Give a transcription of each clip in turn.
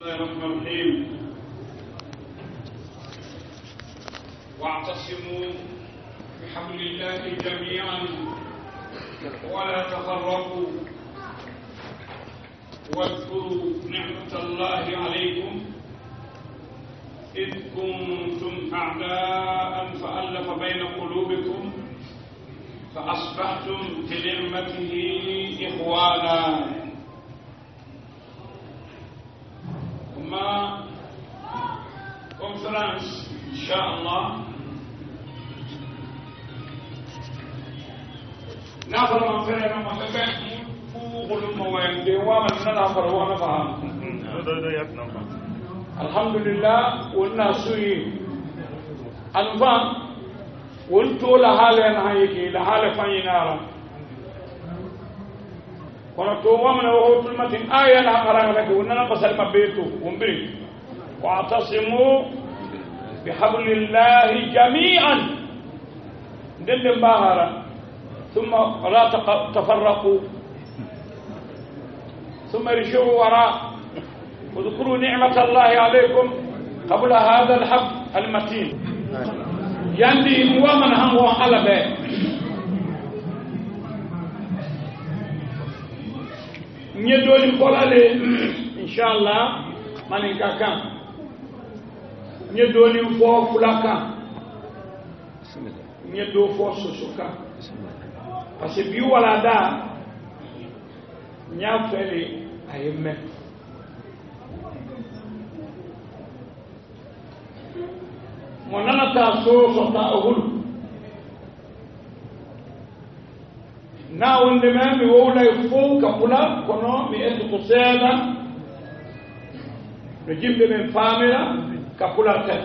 الرحمن الرحيم واعتصموا بحبل الله جميعا ولا تفرقوا واذكروا نعمة الله عليكم إذ كنتم أعداء فألف بين قلوبكم فأصبحتم بنعمته إخوانا. ما conférence inshallah نافر ما فرنا ما بين فوق الموين دي وما نافر وانا فاهم الحمد لله والناس الفان وانتو لحالنا هيك لحال فينارا kono to wamna wo tulmatin aya la qaranga lak wonna basal mabetu umbiri wa'tasimu bihablillahi jami'an dinde bahara thumma la tafarraqu thumma irji'u wara واذكروا نعمة الله عليكم قبل هذا الحب المتين يندي ومن هم على به ñedoli kolale inshallah manin kakan ñedoli fo fulaka ñedo fo sosoka parce que bi wala da nya fele ayemme monana ta so ta ohul na wonde mami wowla fo kapula kono mi endu ko seeda no jimbe men famira kapula tan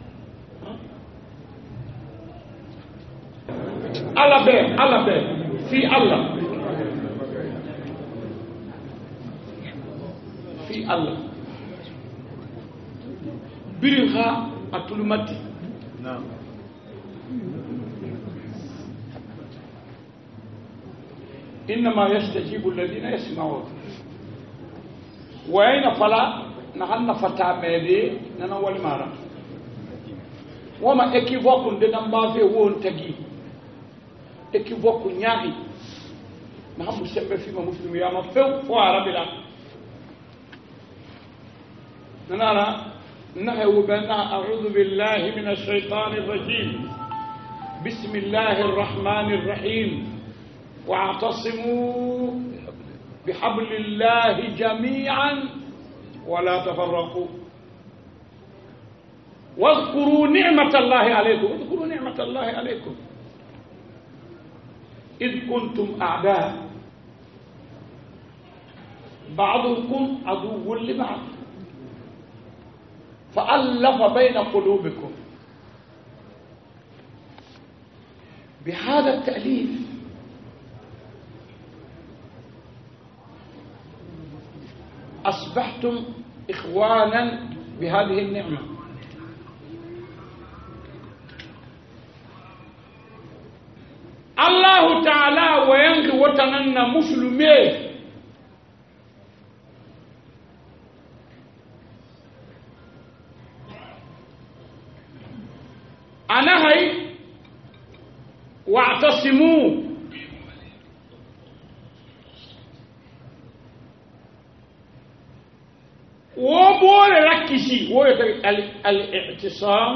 ala be fi Allah birinha atulumati naam إنما يستجيب الذين يسمعون وأين فلا نحن فتا ميدي ننوال مارا وما اكيفوكو دنا مبافي وون تغي اكيفوكو نياغي نحن مسمى فيما مسلم يا مفو فو عربي لا ننارا نحو بنا أعوذ بالله من الشيطان الرجيم بسم الله الرحمن الرحيم واعتصموا بحبل الله جميعا ولا تفرقوا واذكروا نعمة الله عليكم إذ كنتم أعداء بعضكم عدو لبعض فألف بين قلوبكم بهذا التأليف أصبحتم إخوانا بهذه النعمة. الله تعالى وينك وطننا مسلمين أنا هاي واعتصموا وبول ركشي الاعتصام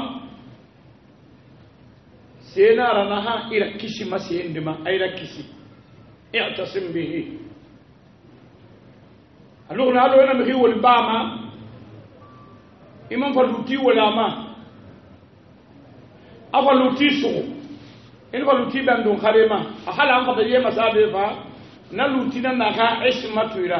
سينا رناها يركشي ما سيندما اي ركشي اعتصم به الو نالو انا مخي والباما امام فلوتي ولا ما افلوتي سو ان فلوتي باندون خريما احلا ان فتيه مسابيفا نلوتي ناها اسمتويرا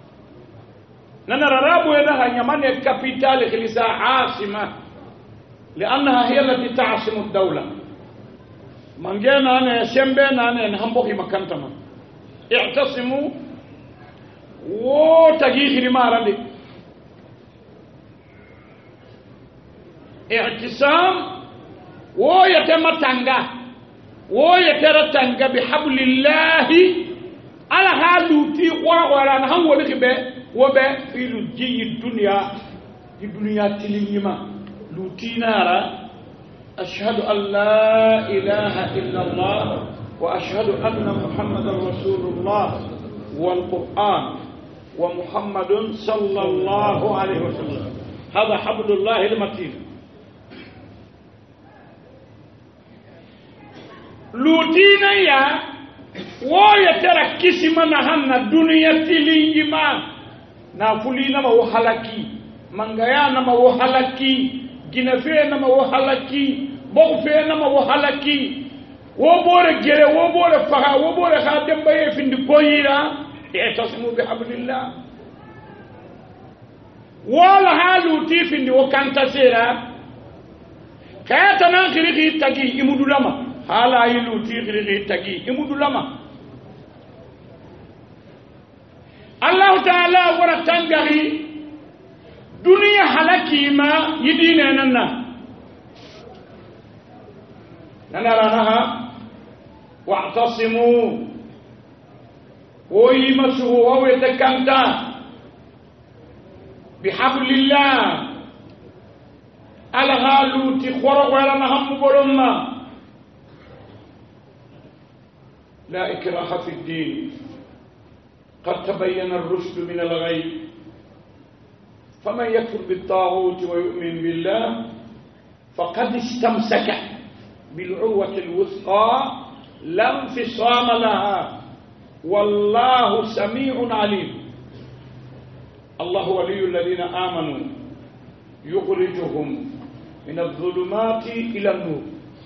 نرى رابو يدها يمن الكابيتال خليسا عاصمة لأنها هي التي تعصم الدولة من جينا أنا شمبنا أنا نهمبوكي مكانتنا اعتصموا وتجيه لمارا لك اعتصام ويتمتنغ بحبل الله على هالوتي ولا نهم ولك به وبه في لجي الدنيا di dunya tilinyima lutinara ashhadu an la ilaha illa allah wa ashhadu anna muhammadar rasulullah wal qur'an wa muhammadun sallallahu alaihi wasallam hada hablullah al matin lutina ya woya tara kisima na hanna dunya tilinyima na fulina ma wahalaki mangaya na ma wahalaki ginafe na ma wahalaki bogfe na ma wahalaki wo bore gere wo bore faha wo bore kha demba ye findi koyira i'tasimu bihablillah wala halu tifindi wo kanta sera kayata nan khiriki tagi imudulama hala yilu tifindi tagi imudulama Allah ta'ala wara tangari dunia halaki ma yidina nanna nanaranaha wa'tasimu ويمسه وهو يتكنتا بحبل الله الغالو تخورق ولا نهم برما لا إكراه في الدين قد تبين الرشد من الغي فمن يكفر بالطاغوت ويؤمن بالله فقد استمسك بالعروة الوثقى لا انفصام لها والله سميع عليم الله ولي الذين آمنوا يخرجهم من الظلمات إلى النور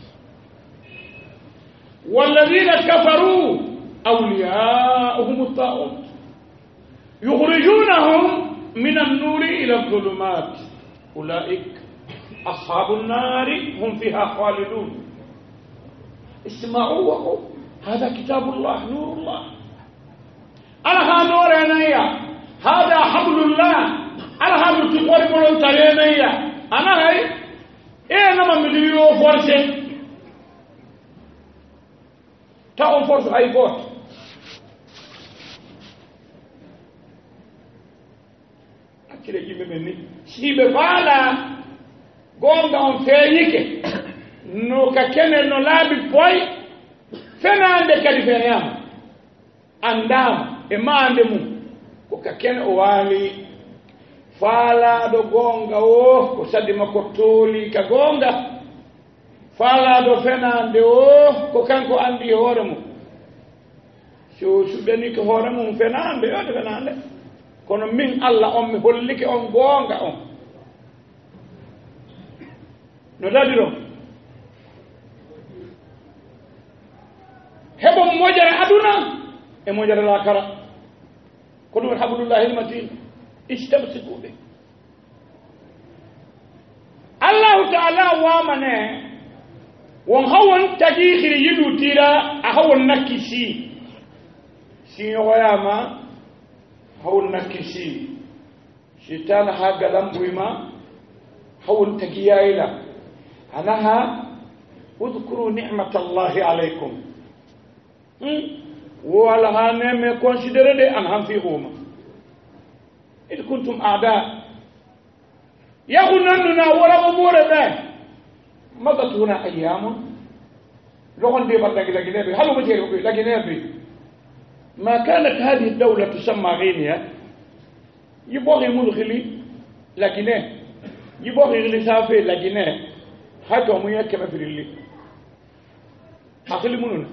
والذين كفروا أولياؤهم الطاغوت يخرجونهم من النور إلى الظلمات أولئك أصحاب النار هم فيها خالدون اسمعوا هذا كتاب الله نور الله أنا نور أنايا هذا حبل الله أنا هذا تقول بلون ترينايا أنا هاي إيه نما مليو فرسة تاو فرس هاي بوت أكيد يجيب مني شيء بفعلا قوم دون فينيك نو كأنه نو لابي بوي فين عندك كلفينيام عندام ema ande mu ko kakene o wali fala do gonga o ko sadi makko toli ka gonga fala do fenande o ko kanko andi hoore mu so subeni ko hoore mu fenande o de fenande kono min Allah on mi hollike on gonga on no dadiro hebo mojara aduna e mojara lakara كل حبل الله المتين استمسكوا به الله تعالى وامنه وهون تجيخر يدو تيرا اهون نكسي سي وياما هون نكسي شيطان هاغلام بويما هون تجيايلا انها اذكروا نعمه الله عليكم ولا هانم كونسيديري دي ان هم فيهما إذ كنتم أعداء يغنننا ولا أمور به مضت هنا أيام لغن دي بردك لجنبي هلو بجيري لجنبي ما كانت هذه الدولة تسمى غينيا يبغي مدخلي لجنه يبغي غلسافي لجنه حتى هم يكما في اللي أخلي مننا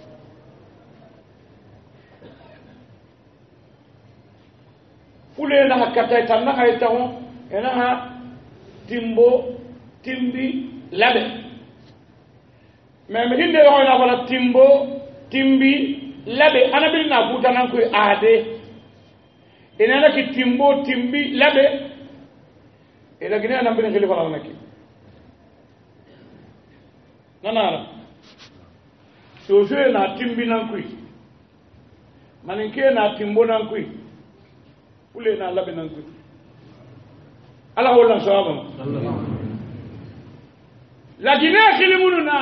fulena hakata tanna haytaho enaha timbo timbi labe même hinde yo na wala timbo timbi labe anabil na buta nan koy ade enana ki timbo timbi labe ila gine na bin khalifa la nakki nanara so na timbi nan koy maninke na timbo nan koy ولينا لبنا نقول الله هو الله سبحانه لكن آخر مننا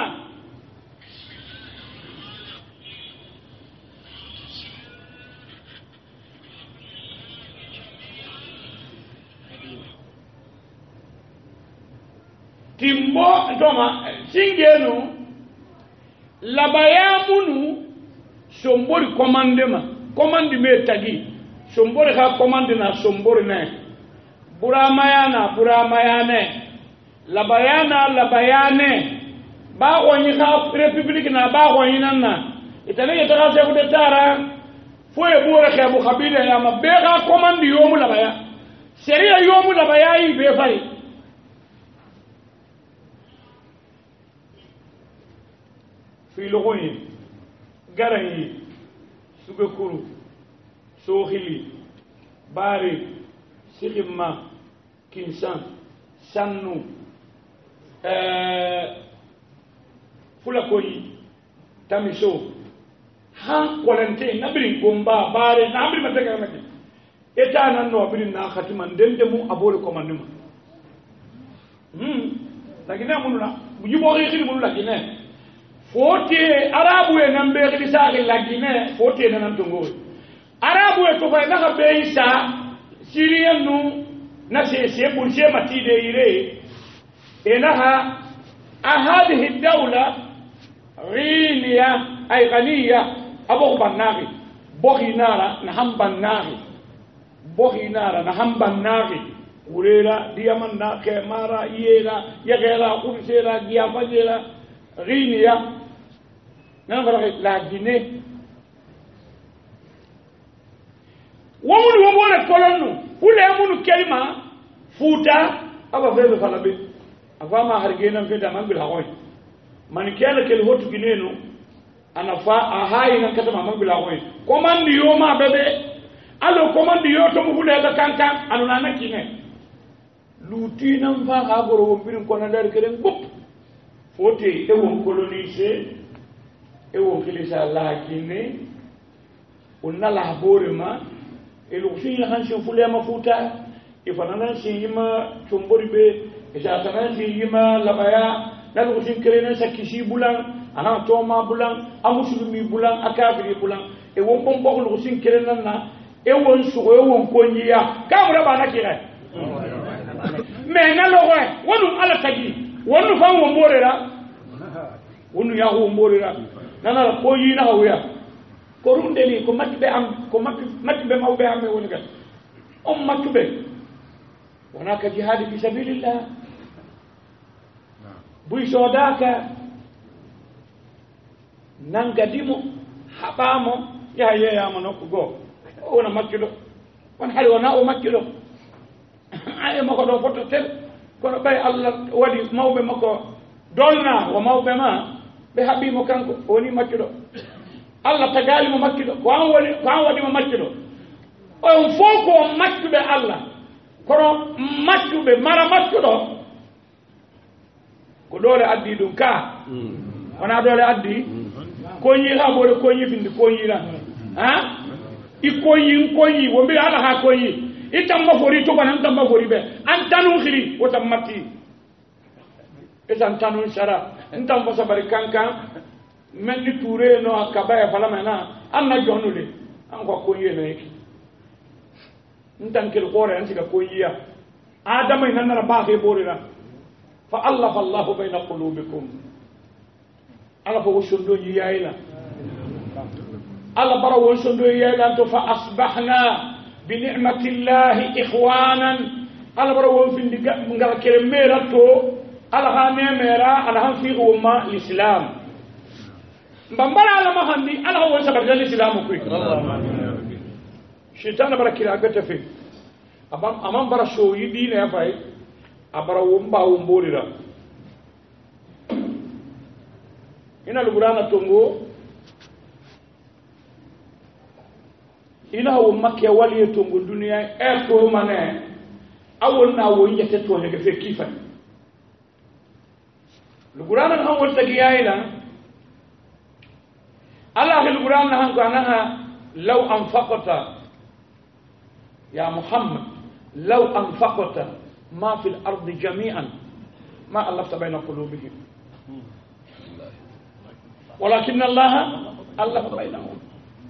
timbo doma singenu labayamunu sombori commande me tagi sombori ha commande na sombori ne buramayane labayane ba woni ha republique na ba woni nanna itane yetara chef de tara foye bore khabu khabila ya mabega commande yomu labaya seria yomu labaya yi be fari fi logoyi garayi sugakuru sohili bari sikimma kinsan sannu fulakoyi tamiso han kolente nabiri gomba bare nabiri mataka mati eta nan no abiri na khatiman dende mu abole komanduma lakini amununa bujibo khili munu lakini fote arabu e nambe khili sa lakini fote nan tongo arabu e to fa na be isa siriyan nu na se bulse matide ire enaha هذه الدولة غينية أي غنية أبو بناغي بوخي نارا نهم بناغي وريلا ديامن ناكي مارا ييلا يغيرا قرسيلا ديافجيلا غينية نغرق لا جيني ومن كولونو فولي كلمة فوتا أبا فيبي فلابي afama hargena mfeda mambil hawoy man kala kel hotu gineno ana fa ahay nan kata mambil hawoy komandi yo ma bebe alo komandi yo to mu hule ga kankan anuna nakine luti nan fa ga goro wombirin ko na dar kelen gop fote e won coloniser e won kilisa lakine onna la borema e lu fi hanshi fule mafuta e fanana shima chombori be jatana yima labaya dalu sin kerena sakisi bulan ana toma bulan amusulmi bulan akabiri bulan e won bon bokul sin kerena na e won sugo e won konyiya kamra bana kire me na lowe wonu ala tagi wonu fa won borera wonu ya won borera nana ko yi na hawya ko rundeli ko matbe am ko matbe mawbe am woni gal matbe wana ka jihad fi sabilillah buy sodaka nangadimo habamo ya manoko go ona makkido on hali wana o makkido ay mako do foto tel kono bay Allah wadi mawbe mako dolna wa mawbe ma be habimo kanko woni makkido Allah tagali mo makkido ko wadi mo makkido on foko makkibe Allah kono makkibe mara makkido ko dole addi dum ka wana dole addi ko yi ha bole ko yi bindi ko yi la ha ikoyi wombe ala ha koyi itamba fori to banan tamba fori be antanu khiri wota matti etantanu sara ntam fasa bari kankan men ni touré no akaba fala mena amna jonule an ko koyi no yiki ntan kel gore an siga koyi ya adama ina na ba ke borira fa allafa allah bayna qulubikum ala fo shondo yiyaila ala bara wo shondo yiyaila to fa asbahna bi ni'mati allah ikhwanan ala bara wo findi ngal kere merato ala ha nemera ala han fi umma l'islam mbambara ala mahandi ala wo sabar dal islam ko shaitan bara kira gata fi amam bara show yi dina ya fay abara wo mba wo mborira ina lugurana tongo ina wo makke wali tongo dunia e to mane awon na wo yete to ne fe kifa lugurana han wol tagi yaila Allah lugurana han ko anaha law anfaqata ya Muhammad law anfaqata ما في الأرض جميعا ما ألفت بين قلوبهم ولكن الله ألف بينهم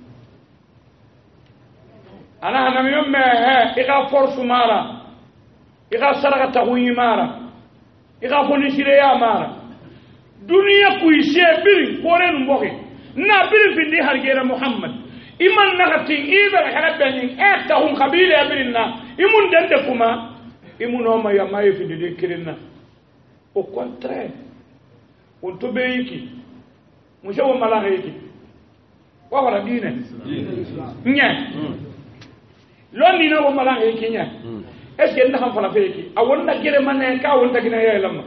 أنا من يوم إغا فرس مارا إغا سرغة تغوي مارا ika foni sire ya mara duniya ku ise biri kore mboke na biri findi hargera muhammad iman nakati iba harabani eta hun qabila birina imun dende kuma imuno ma ya mai findi de kirina au contraire on to beyiki mushawo malaha yiki wa wala dine nya lonni na wo malaha yiki nya est ce que ndax fala feyiki awon na gere mané ka won tagina yay lamma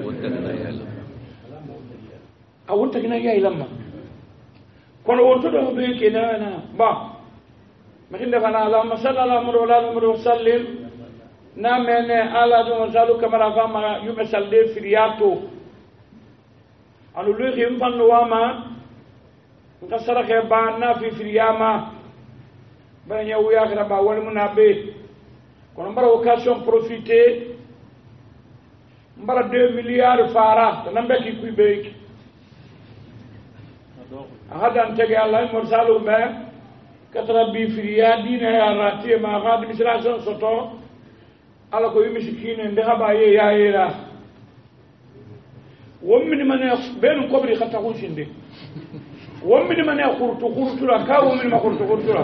awon tagina yay lamma kono won to do beyiki na ba makinda fana allahumma salli ala muhammad wa sallim na mene ala do zalu kamara fama yume salde firiato anu lugi mfanno wama nka sarake ba na fi firiyama bana nyawu yakra ba wal munabe kono mbara occasion profiter mbara 2 milliards fara nambe ki kuibe ahadan tege allah mursalu me katra bi firiya dina ya rati ma gad administration soto ala ko yimi sikine nde haba ye ya yera ومن من بين قبري خطأ شندي ومن من خرط لا كاو من ما خرط لا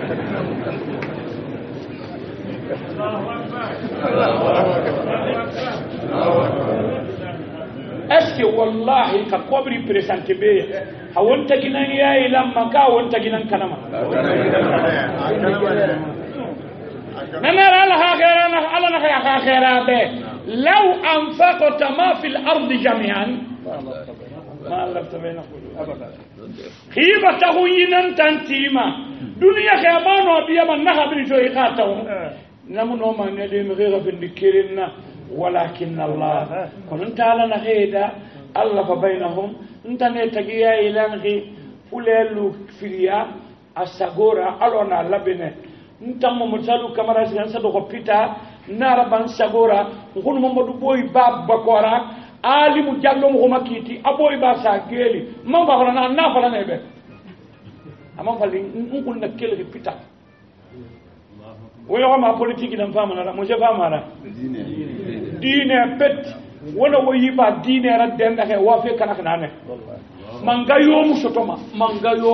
اسكي والله كقبري بريسانتي بي هونت كنا يا لما كاو انت كنا كنما نمر لها غيرنا على نخيا خيرا به لو أنفقت ما في الأرض جميعا ما ألفت بين قلوبهم خيبة تغيينا تنتيما دنيا خيبانو أبيا من نها بن جويقاتهم نمنو ما ندم غير في الذكرنا ولكن الله كنت على نهيدا ألف بينهم انت نتجيا إلى نغي فلالو فريا السغورا ألونا لبنه انت ممثلو كاميرا سيانسا بيتا naraban sagora ngunu mamadou boy bab bakora alimu jallo mo makiti aboy ba sa geli man ba hola na fala nebe amam fali ngul na kelri pita wala ma politique dan fama na mo je fama na dine pet wala woyi ba dine ra den da wa fe kana kana ne mangayo mu sotoma mangayo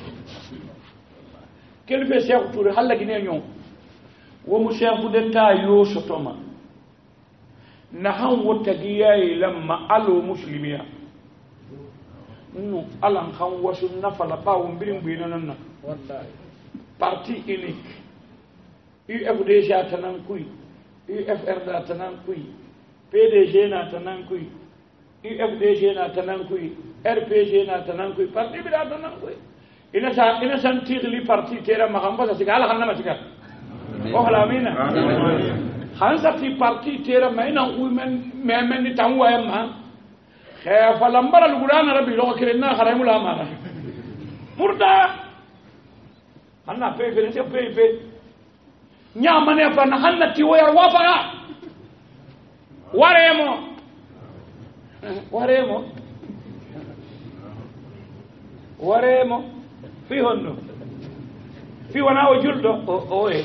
kelbe cheikh touré halla gine ñon ومو شيخ دتا يو شتوما نحن وتجيا لما الو مسلميا نو الان خان وشو نفل باو مبين بيننا والله parti unique UFDG tanan kuy UFR da tanan kuy PDG na tanan kuy UFDG na tanan kuy RPG na tanan kuy parti bi da tanan kuy ina san tigli parti tera ma xam ba sa sigala xanna ma sigal وهلا مينا خانسا في بارتي تيرا ماينا ومن ممن تانوا يما خاف لمبر القران ربي لو كرنا خريم لا ما مردا انا في نيا ماني فانا حنا تي وير وافا وريمو في هنو في وانا وجلدو اوه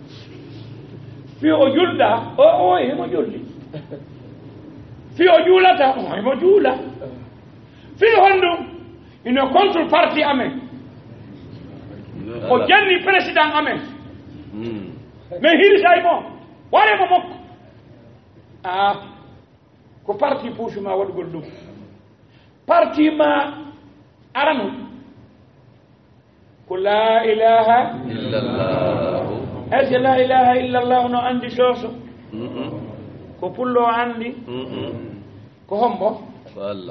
في أجولة أوه هي مجولة في أجولة أوه هي مجولة في هندو إنه كونتر بارتي أمي وجني بريسيدان أمي ما هي سايمو ولا ممك كو بارتي بوش ما ود قلدو بارتي ما أرنو كل لا إله إلا الله أجل لا إله إلا الله نو عندي شوشو كفلو عندي كهمبو والله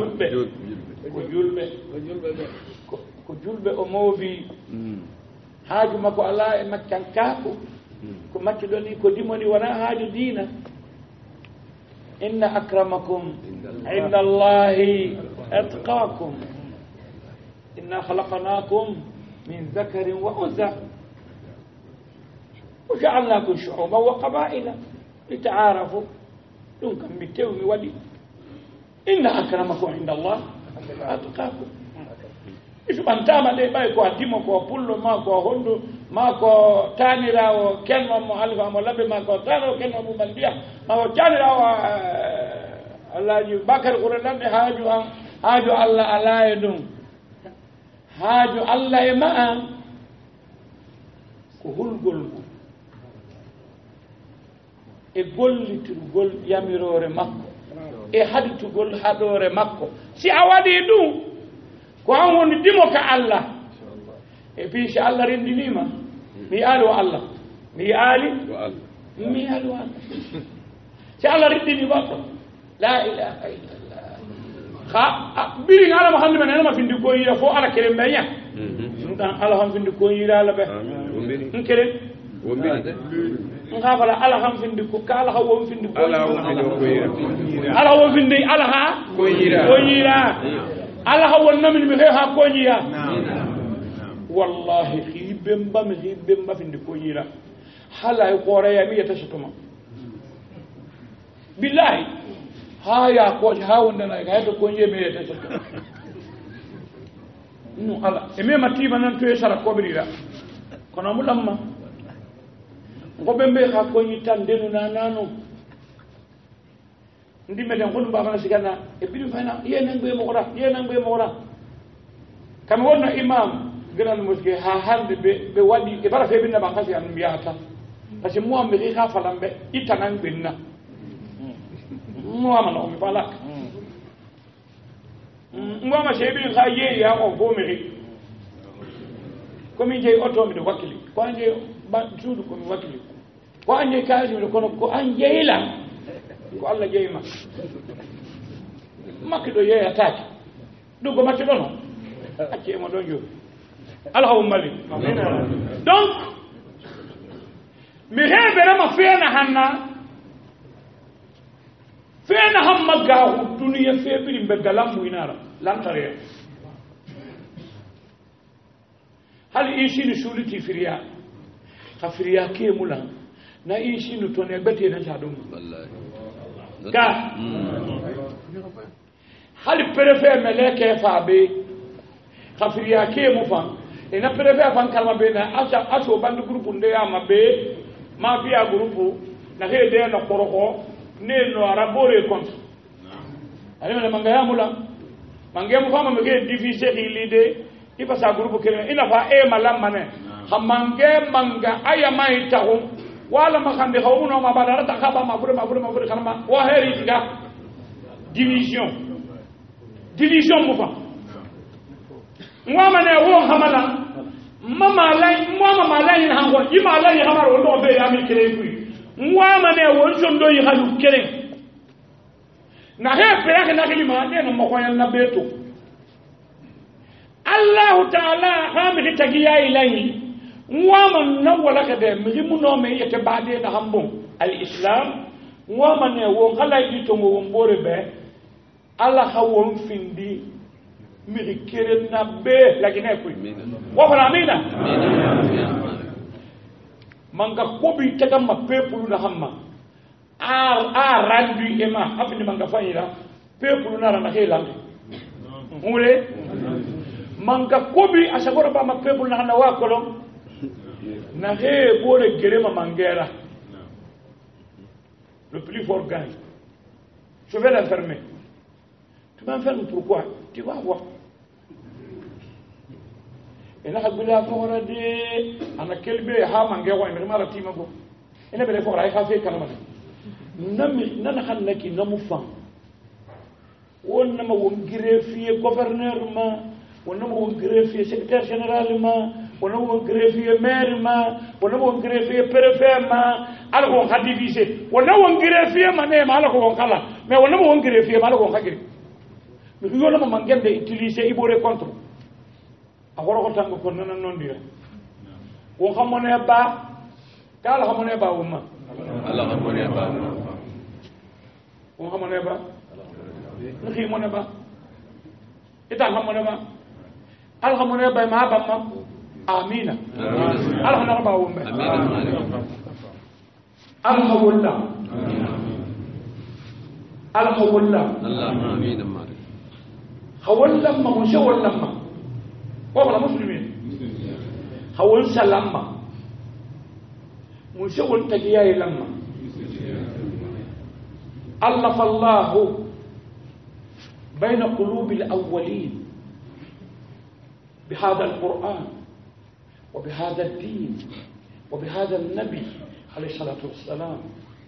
كجلبة أموبي حاجة ما كو الله ما كان كاكو كو ما تدوني كو ديموني وانا حاجة دينا إن أكرمكم عند الله أتقاكم إنا خلقناكم من ذكر وأنثى وجعلناكم شعوبا وقبائل لتعارفوا يمكن متومي ولي إن أكرمكم عند الله أتقاكم إيش بنتامة ليه باي كوا ديمو كوا بولو ما كوا هندو ما كوا تاني راو كلمة مؤلفة مولبي ما كوا تاني كلمة مبندية ما كوا تاني راو Allah ji bakar qur'an de haaju Allah ala edum haaju Allah e ma'a ko hulgol e gollitugol yamirore makko e haditugol haɗore makko si a waɗi ɗum ko an woni dimo ka Allah e puis si Allah rendinima mi yaali o Allah mi yaali o Allah si Allah rendini goɗɗo la ilaha illallah ha ɓirin alama hande men enema findi koyira fo ala kere mbeña ɗum ɗan ala han findi koyira ala ɓe ɗum keren nga fala ala ham findi ko kala ha won findi ko ala won findi ala ha koyira ala ha won namin mi ha koyira wallahi khibemba findi koyira hala ko reya mi yata shutuma billahi ha ya ko ha wonda na ga to koyye mi yata shutuma no ala e me matiba nan to e sara ko birira kono mulamma ngobe mbe ha ko ni tan denu na nanu ndi meden ko baba na sigana e bidu fayna yenen be mo gora kam wonna imam gënal moské ha hande be wadi e bara fe binna ba kasi an biyata parce que moi me ha falambe itanan binna moi man o mi balak moi ma shebi ha ye ya o bo mi komi je auto mi do wakili ko anje ba tudu ko mi wakili ko anje kaji mi kono ko anje ila ko Allah jeyma makki do yeya taaki dugo makki do no acce mo do jor allahumma li donc mi hebere ma feena hamma gahu duniya febiri be galam winara lantare hal ishini suliti firiya khafiriya ke mulan na ishini to ne bete na jadum wallahi ga hal préfet meleke fabe khafiriya ke mu fan ina préfet fan kalma be na aso bandu groupe nde ya mabe ma biya groupe na hede na koroko ne no arabore compte ale na mangaya mula mangaya mu fama mege diviser ilide ifa sa groupe kene ina fa e malamma ne hamange manga aya mai tahu wala makande khawuno ma badara ta khaba ma bure kanama wa heri diga division mu fa ngama ne wo hamala mama lai hango ima lai hamaro ndo be ya mi kere kui ngama ne wo njondo yi halu kere na he pere na kilima ne no mo koyan na beto Allah ta'ala hamdi tagiya ilahi ngama na wala kade mi muno me yete baade na hambon al-islam ngama ne wo kala yi to mo mbore be Allah hawon findi mi kere na be lakine kuy wa fala amina manga kobi taga ma peuple na hamma a randu ema afini manga fayira peuple na rana helande ngule manga kobi asagora ba ma peuple na wa kolon na he bore gerema mangera le plus fort gagne je vais l'enfermer tu vas enfermer pourquoi tu vas voir ina habila fora de ana kelbe ha mange wa mi mara timago ina bele fora ay khafe kalama nami nana xannaki namu fam wonna ma won greffier gouverneur ma wonna ma won greffier secrétaire général ma wonna ma won greffier maire ma wonna ma won greffier préfet ma ala ko khadi visé wonna won greffier ma ne ma ala ko kala mais wonna ma won greffier ma ala ko khagiri mi yolo ma mangende utiliser ibore contre agora ko tango ko nana non dira ko xamone ba kala xamone ba wumma Allah xamone ba ko xamone ba ni xamone ba ita xamone ba al xamone ba ma ba ma amina al xamone ba wumma amina al xawla al xawla Allah amina ma xawla ma mo xawla ma ولا مسلمين هون سلامة مشون تجياي لما ألف الله بين قلوب الأولين بهذا القرآن وبهذا الدين وبهذا النبي عليه الصلاة والسلام.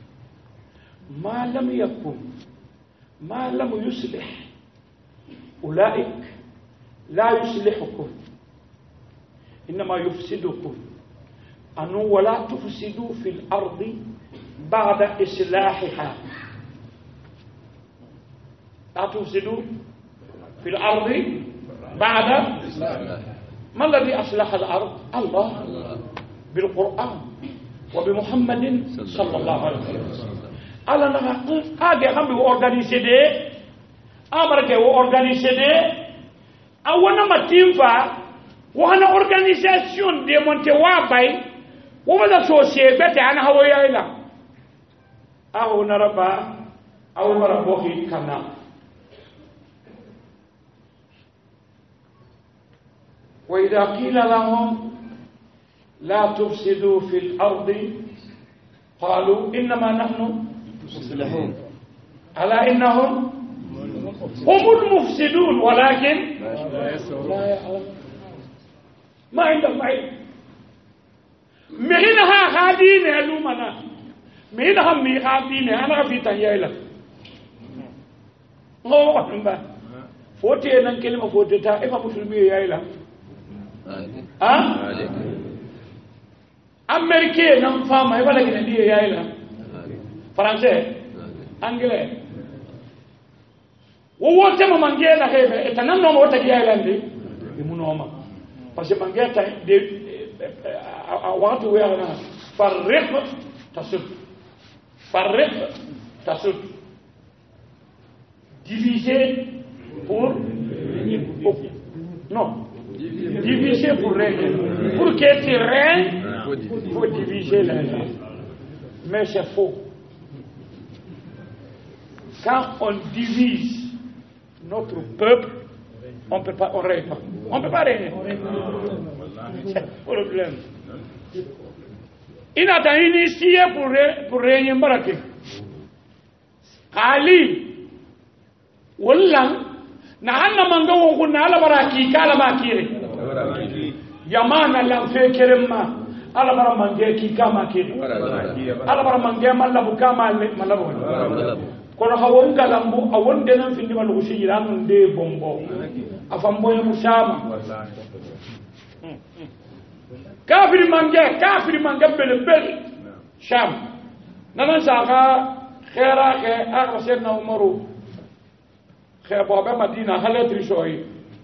ما لم يصلح أولئك لا يصلحكم، إنما يفسدكم. أنه ولا تفسدوا في الأرض بعد إصلاحها. لا تفسدوا في الأرض بعد إصلاحها. ما الذي أصلح الأرض؟ الله بالقرآن وبمحمد صلى الله عليه وسلم. على نحن هذا هم بأورغانيزي ده، أمريكا وأورغانيزي ده، أولا ما تنفع وهنا أورغانيزاسيون دي مونتواباي وماذا سوسيبتي أنا هو يايلا أو نربا أو نربوه كنا. وإذا قيل لهم لا تفسدوا في الأرض قالوا إنما نحن مصلحون. ألا إنهم هم المفسدون ولكن لا يعلمون. ما عندهم علم. مهنها خادين علومنا، مهنها ميخادين أنا في تهيئة. هو أحنا فوتي أن كلمة فوتي تا إما مسلمي يا أمريكي نم فاهم هيبقى لكن دي يا إله فرنسي أنجلي ووقت ما منجينا هيبة إتنام نوم وقت يا إله دي يمونوما بس منجينا دي وقت ويانا فرق تصد diviser pour non diviser pour régner. Pour que tu règnes, il faut diviser les gens. Mais c'est faux. Quand on divise notre peuple, on peut pas, on règne pas. On peut pas régner. C'est le problème. Il a été initié pour régner Mbarake. Ali, Wallah, nahanna mangawo kunna ala baraki kala makire yamana lam fekeremma ala bara mange ki kama kire ala bara mange malabu kama malabu kono hawon galambu awon denan findi malu shiran de bombo afambo musama kafiri mange bel sham nanan saka khaira ke akhsena umaru خيبوبة مدينة هلا تريشوي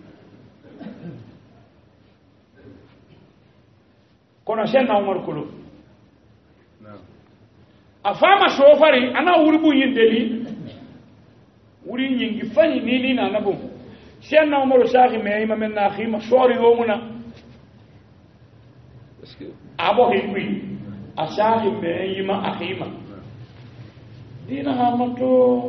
كنا شن عمر كله أفهم شوفري أنا أوربو يندلي وري ينجي فني نيني نابو شن عمر ساقي ماي ما من ناخي مشوري يومنا أبو هيكوي أساقي ماي ما أخيما دينا همتو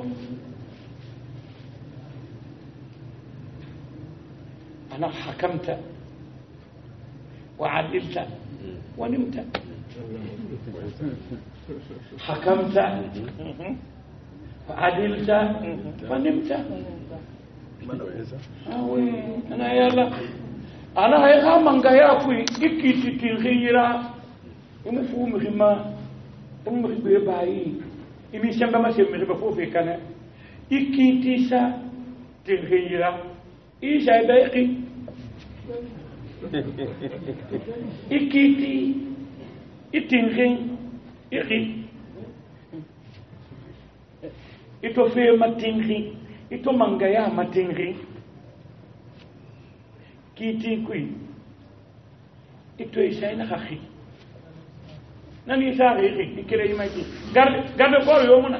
أنا حكمت وعدلت ونمت. حكمت وعدلت ونمت. أنا يلا أنا هيها من جاي أفوي إكيد تغييرا يمفهوم خما يمخبي باي يمي سامع ما سامع بفوفي كنا إكيد تيسا تغييرا إيش هيبقى إكيتي إتنغين إخي إتو في ماتنغين إتو مانغايا ماتنغين كيتي كوي إتو إيشاينا خاخي ناني إيشاغي إخي إكري مايكي غارد كور يومنا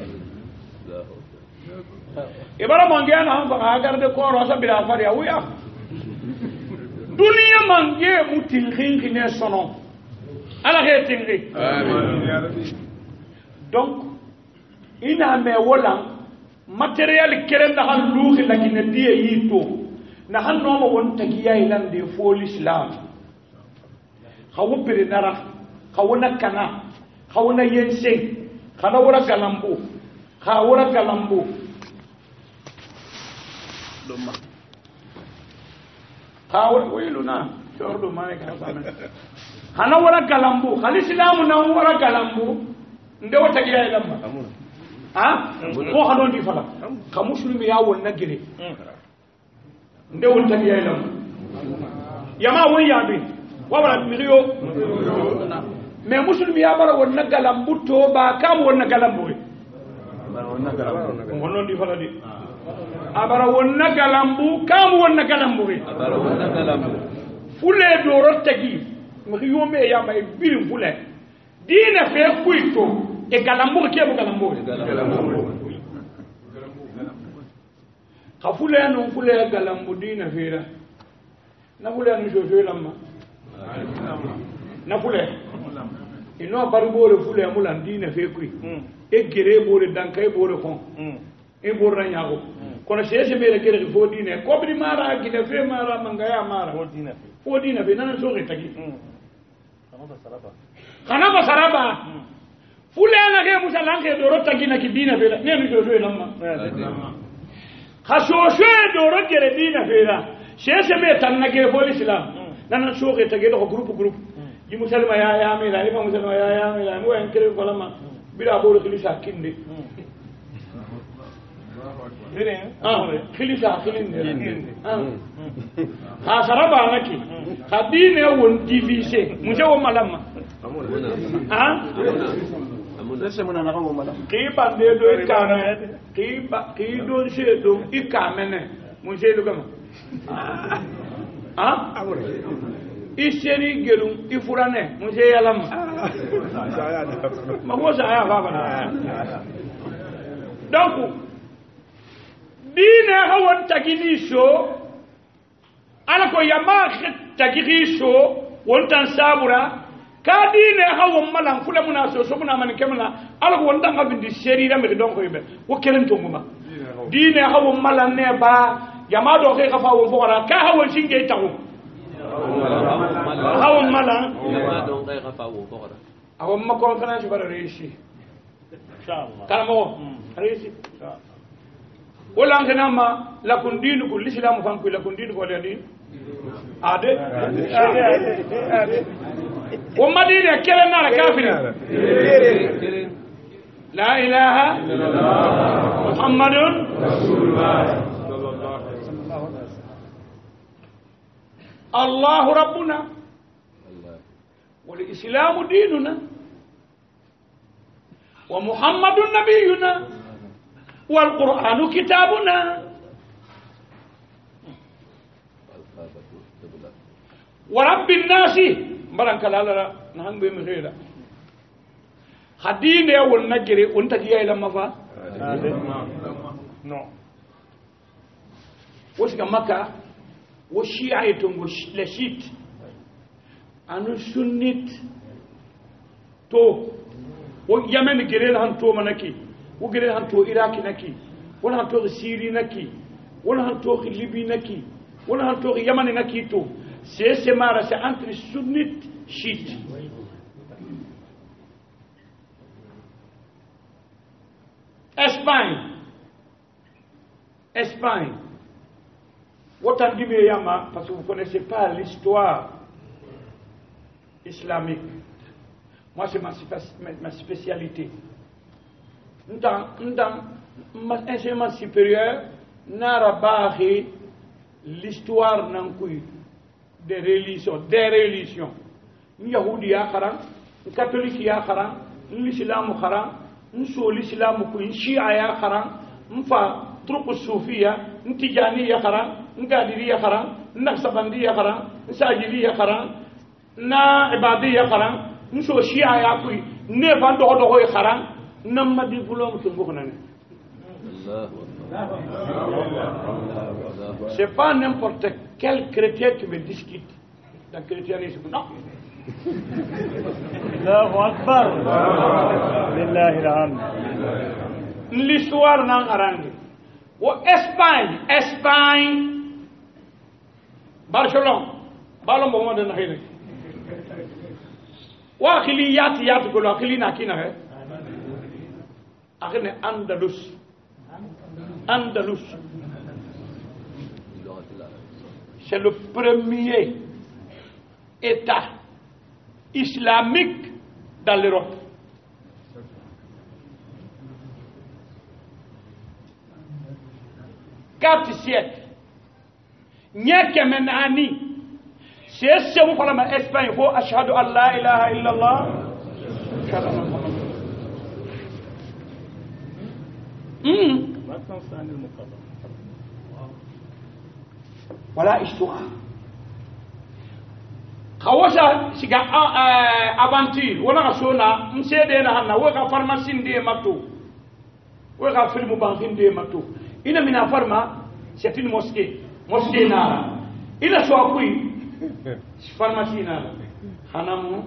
إبرا مانغيانا هم فقا غارد كور واسا بلا فاريا ويا dunia mange mutinrin qui n'est son nom ala retinri donc ina me wala matériel keren da han luxi la ki ne die yito na han no mo won tagiya ilan de fo l'islam xawu pere nara xawuna kana xawuna yense xana wara galambu doma kawul wiluna jordo mane ka samen hana wala galambu khali islamu na wala galambu nde wata giya lamma ha ko hanon di fala ka muslimi ya wonna gire nde wonta giya lamma yama won yabi wala miliyo mais muslimi ya bara wonna galambu to ba kam wonna galambu wonon di fala di abara wonna galambu kam wonna galambu fule do rottagi mi yome ya may birim fule dina fe kuito e galambu ke bu galambu ka fule no fule galambu dina fe na fule no jojo lamma na fule ino bari bore fule mulan dina fe kui e gere bore dankay bore kon e bore na nyago kono sese mere kere fo dine ko bi mara gina fe mara mangaya mara fo dina fe nan so retagi kana ba saraba fule na ke musalanke do rotagi na kidina fe ne no jojo lamma khashoshe do rogere dina fe la sese me tan na ke fo islam nan so retagi do groupe ji musalma ya me la ima musalma ya me la mo en kere ko lamma bira bolo kilisa kinde kilisa kinde ha saraba naki khadine won divisé muje wo malama dese mona na ko mala ki bande do ikame ki do se do ikame ne muje do kama iseri gelum ifurane muje yalam magoza aya baba donc dine hawan tagini so ala ko yama tagiri so wontan sabura ka dine hawan malan kula muna so muna man kemna ala ko wontan ngabindi seri da me donc yebe wo kelen to muma dine hawan malan ne ba yama do ke kafa won fora ka hawan singe tawu hawan malan yama do ke kafa won fora awon makon kana ci bara reisi inshallah kalamo reisi wala ngena ma la kun dinu ko l'islam fan ko la kun dinu ko le din ade o madina kele na la kafiri la ilaha illallah muhammadun rasulullah allah rabbuna wal islam dinuna wa muhammadun nabiyuna والقرآن كتابنا ورب الناس برانك لا لا نحن بمخيرا خدين يا والنجري وانت جاي لما فا نو وش مكة وشيعتهم وشلشيت أنا سنت تو ويمن جريل هم تو منكي وقال هانتو إراكي نكي ولا هانتو سيري نكي ولا هانتو ليبي نكي ولا هانتو يمن نكي تو سي مارا سي انتر سنت شيت Espagne wotan dibe yama parce que vous connaissez pas l'histoire islamique. Moi c'est ma spécialité. Dans l'enseignement supérieur, n'arabahi l'histoire n'encuit des religions. Yahudi ya kharam, catholique ya kharam, l'islam kharam, nso l'islam ku shia ya kharam, mfa truq soufia, ntijani ya kharam, ngadiri ya kharam, naqsabandi ya kharam, sajili ya kharam, na ibadi ya kharam, nso shia ya ku ne ban do ya kharam. Nama diplôme que vous connaissez. C'est pas n'importe quel chrétien qui me discute dans le chrétianisme. Non. Allahu Akbar. Lillahi alhamd. L'histoire n'en arrange. Ou Espagne, Barcelone, Ballon bon de n'aille. Ou akili yati ko akili na kina he. Akhirnya Andalus C'est le premier État islamique dans l'Europe. Quatre siècles. Nyake menani. C'est ce que vous parlez en Espagne. Il faut ashhadu an la ilaha illallah. Voilà l'histoire. Kawasa siga aventure wala sona msede na hanna waka pharmacie ndiye mato waka film banque ndiye mato ina mina pharma c'est une mosquée na ina so akui pharmacie na hanamu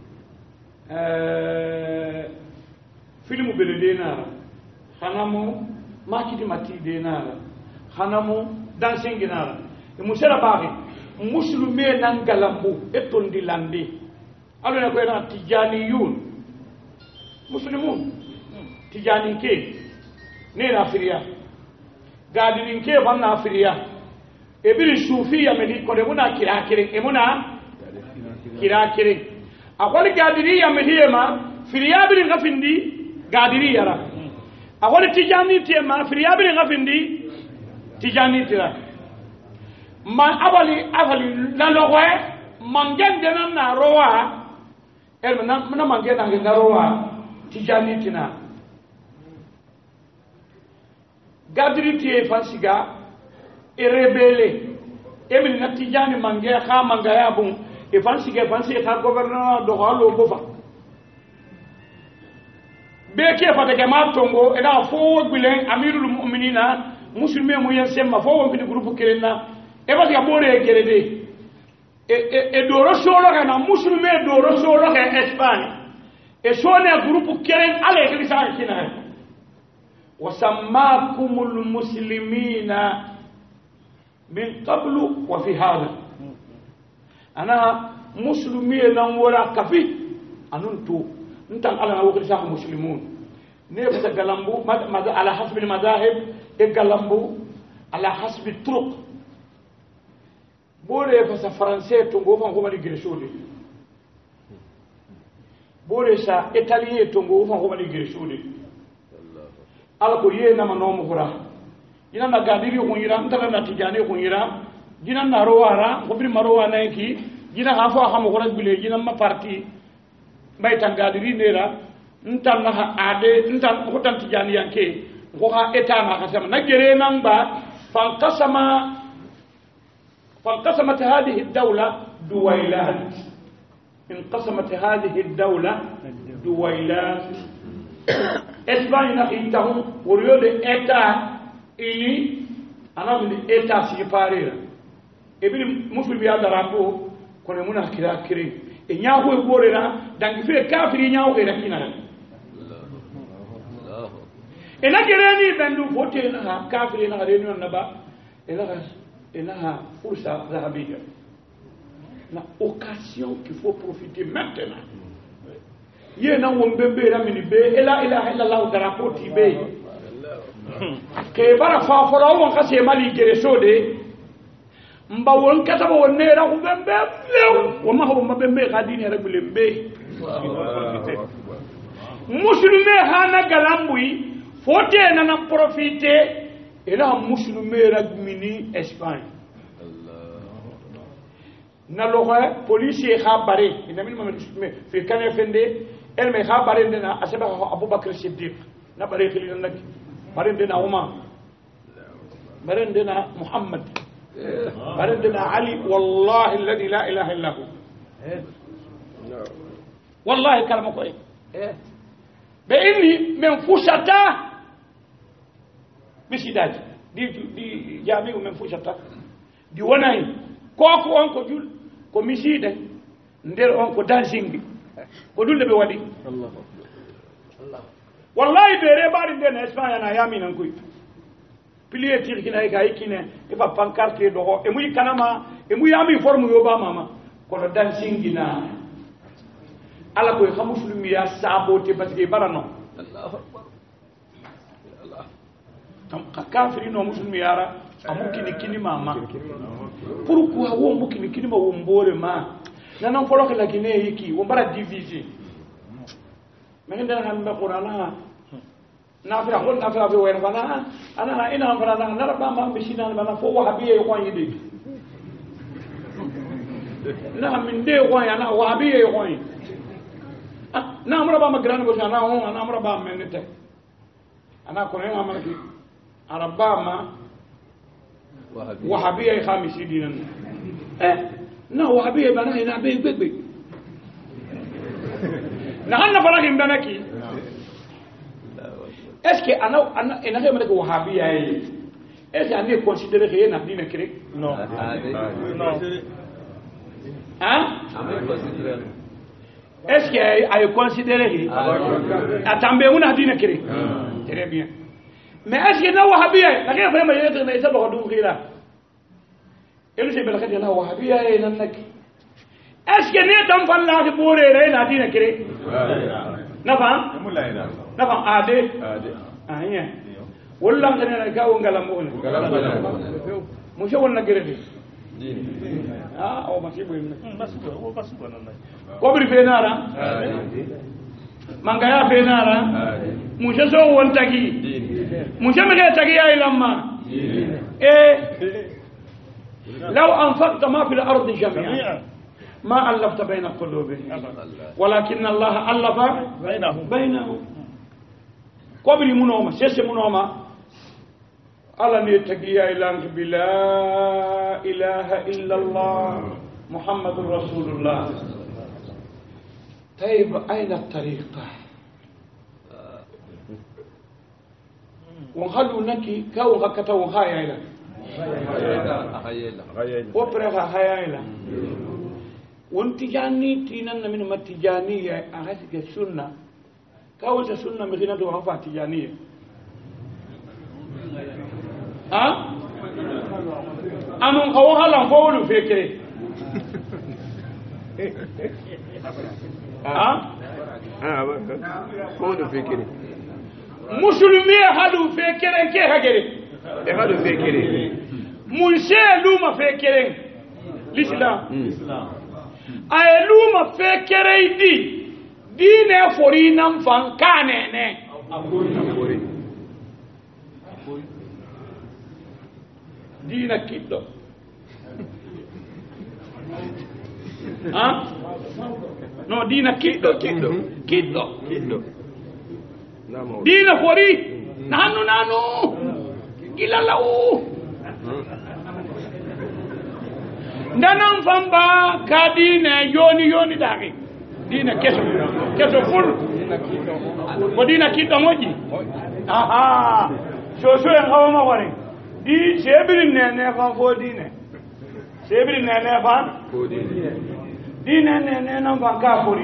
film belede na hanamu makiti matide na hanamu dancing na musera bari musulme nan galambu etondi landi alona ko na tijaniyun muslimun tijani ke ne na afriya gadin ke ban na afriya e bi sufiya medi ko de muna kirakire e muna kirakire akwai gadiriya medi ma friya bi ngafindi gadiriya ra akwai tijani te ma friya bi ngafindi tijani tira man abali lalogwe mangen dena na roa na mangen na roa tijani tina gadri tie fansiga e rebele e na tijani mangen kha mangaya bun e fansiga kha gouverneur do halo bofa be ke fatake ma tongo e da fo gbilen amirul mu'minina musulme mo yensemma fo won bi groupe kerenna e ba ga bore gerede e doro solo kana musulme doro solo ka Espagne e sone groupe keren ale ke sa kina wa sammakumul muslimina min qablu wa fi hada ana muslimi nan wora kafi anuntu ntan ala na wakil sa muslimun ne ba galambu ala hasb al madahib e galambu ala hasb al turuq bore fa sa français to go fan ko mali gresode bore sa italien to go fan ko mali gresode ala ko yena manomo hura ina na gadiri ko yira ntala na tijane ko yira jina na rowara ko bi marowa na ki jina ha fa xam ko rek bile jina ma parti bay tan gadiri nera ntan na ade ntan ko tan tijani yanke ko ha eta na kasama na gere nan ba فانقسمت هذه الدولة دويلات انقسمت هذه الدولة دويلات اسبانيا نحيتهم وريود اتا إني أنا من اتا سيبارير ابن مسلم بيادة رامبو كون منا كرا كري إنياهو يبورينا دانك في كافر إنياهو إلكينا إنا كراني بندو فوتينا كافر إنا رينيو النبا إنها فرصة ذهبية une occasion qu'il faut profiter maintenant yena wombembe ramini be ila ilaha illa allah drapeau tibe ke bara fa fora won kase mali gere sode mba won kataba won nera ko bembe lew wo ma ho mbembe khadini rek lembe musulme hana galambui fote na profiter ila musulme rek mini Espagne na loxe police khabare ina min ma fi kan fende el me khabare ndina asaba Abubakar Siddiq na bare khili nak bare ndina Umar bare ndina Muhammad bare ndina Ali wallahi alladhi la ilaha illa hu wallahi kalama ko be inni men fushata bisidaji di jami men fushata di wonay koko on ko jul ko miside nder on ko dancing ko dulde be wadi Allah wallahi be rebari den Espagne na yami nan koy pilier tirkina ga ikine e fa pancarte do e muy kanama e muy yami forme yo ba mama ko do dancing na ala ko xamuslumi ya saboté parce que barano Allah tam kafiri no muslimi yara amuki kini mama pourquoi wo mbuki kini ma wo mbore ma nanan folo kala kine yiki wo bara diviser mais ndana han be qur'ana na fira ko na fira be wen bana ana ina fara na rabba ma be sinan bana fo wahabiye ko yidi na min de ko ya na wahabiye ko yi na amra ba ma gran bo na ho na amra ba men te ana ko ne amra ki araba ma wahabiye khamisi dinan na wahabiye bana ina be gbegbe na hanna fara him bana ki est-ce que ana ina ke mala ko wahabiye est-ce que ana considérer que na dina kire non hein est-ce que ay considérer atambe una dina kire très bien mais est-ce que na wahabiye na ke fara ma yete na isa ba du khira elu se belakati na wahabiye nan nak est-ce que ne dam fan la bore re na dina kire na fa na fa ade anya walla ngana ka wongala mo ne mo je wonna gerede o masibo imne masibo nan ko bri fenara mangaya fenara mo je so wontaki mo je me tagi ay lamma لو أنفقت ما في الأرض جميعا ما ألفت بين قلوبهم ولكن الله ألف بينهم قبل منهما سيس منهما ألا نتقي إلانك بلا إله إلا الله محمد رسول الله طيب أين الطريقة ونخلوا نكي كو غكتا وخايا إلانك وبرها هيالا وانتجاني تينن من متجانية أغاسك السنة كاوز السنة مغينة وغفا تجانية أمون قوها لنفول فكري فول فكري مسلمي هادو فكري كي هجري هادو فكري منشي لوما فكرين الإسلام أي لوما فكرين دين فورينا فانكانين دين كيدو no dina kiddo dina fori nanu gilalaw ndanan famba ka dina yoni dagi dina keso ful ko dina kiddo moji aha so en hawa ma wari di sebrin ne fa fo dine sebrin ne fa fo dine dine ne nan fa ka fori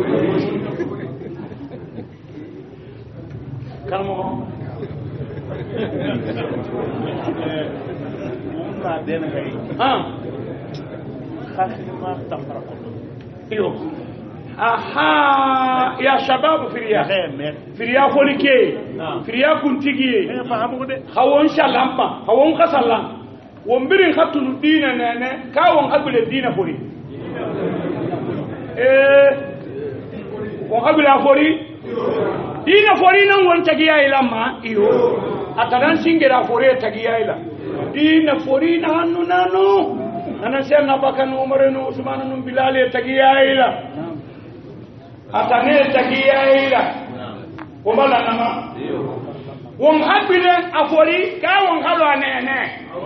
kalmo aha ya shabab firiya folike firiya kuntigi hawon shalamba hawon khasallan wombirin khatunu dina nene kawon habule dina fori won habula fori dina fori nan won tagiya ilamma iyo atadan singira fori tagiya ila dina fori nanu nana senna bakan umar no usman no bilal tagiya ila atane tagiya ila ko bala nama won habile afori ka won halo anene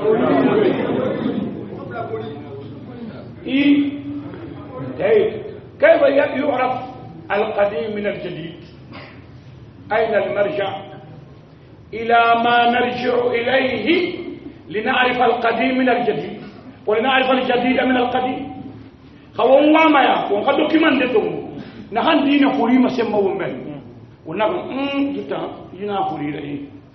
كيف يعرف القديم من الجديد أين المرجع إلى ما نرجع إليه لنعرف القديم من الجديد ولنعرف الجديد من القديم خوان واما يا وقد كمان دتو نحن دين فوري ما سمو من ونقول جتا ينا فوري رأي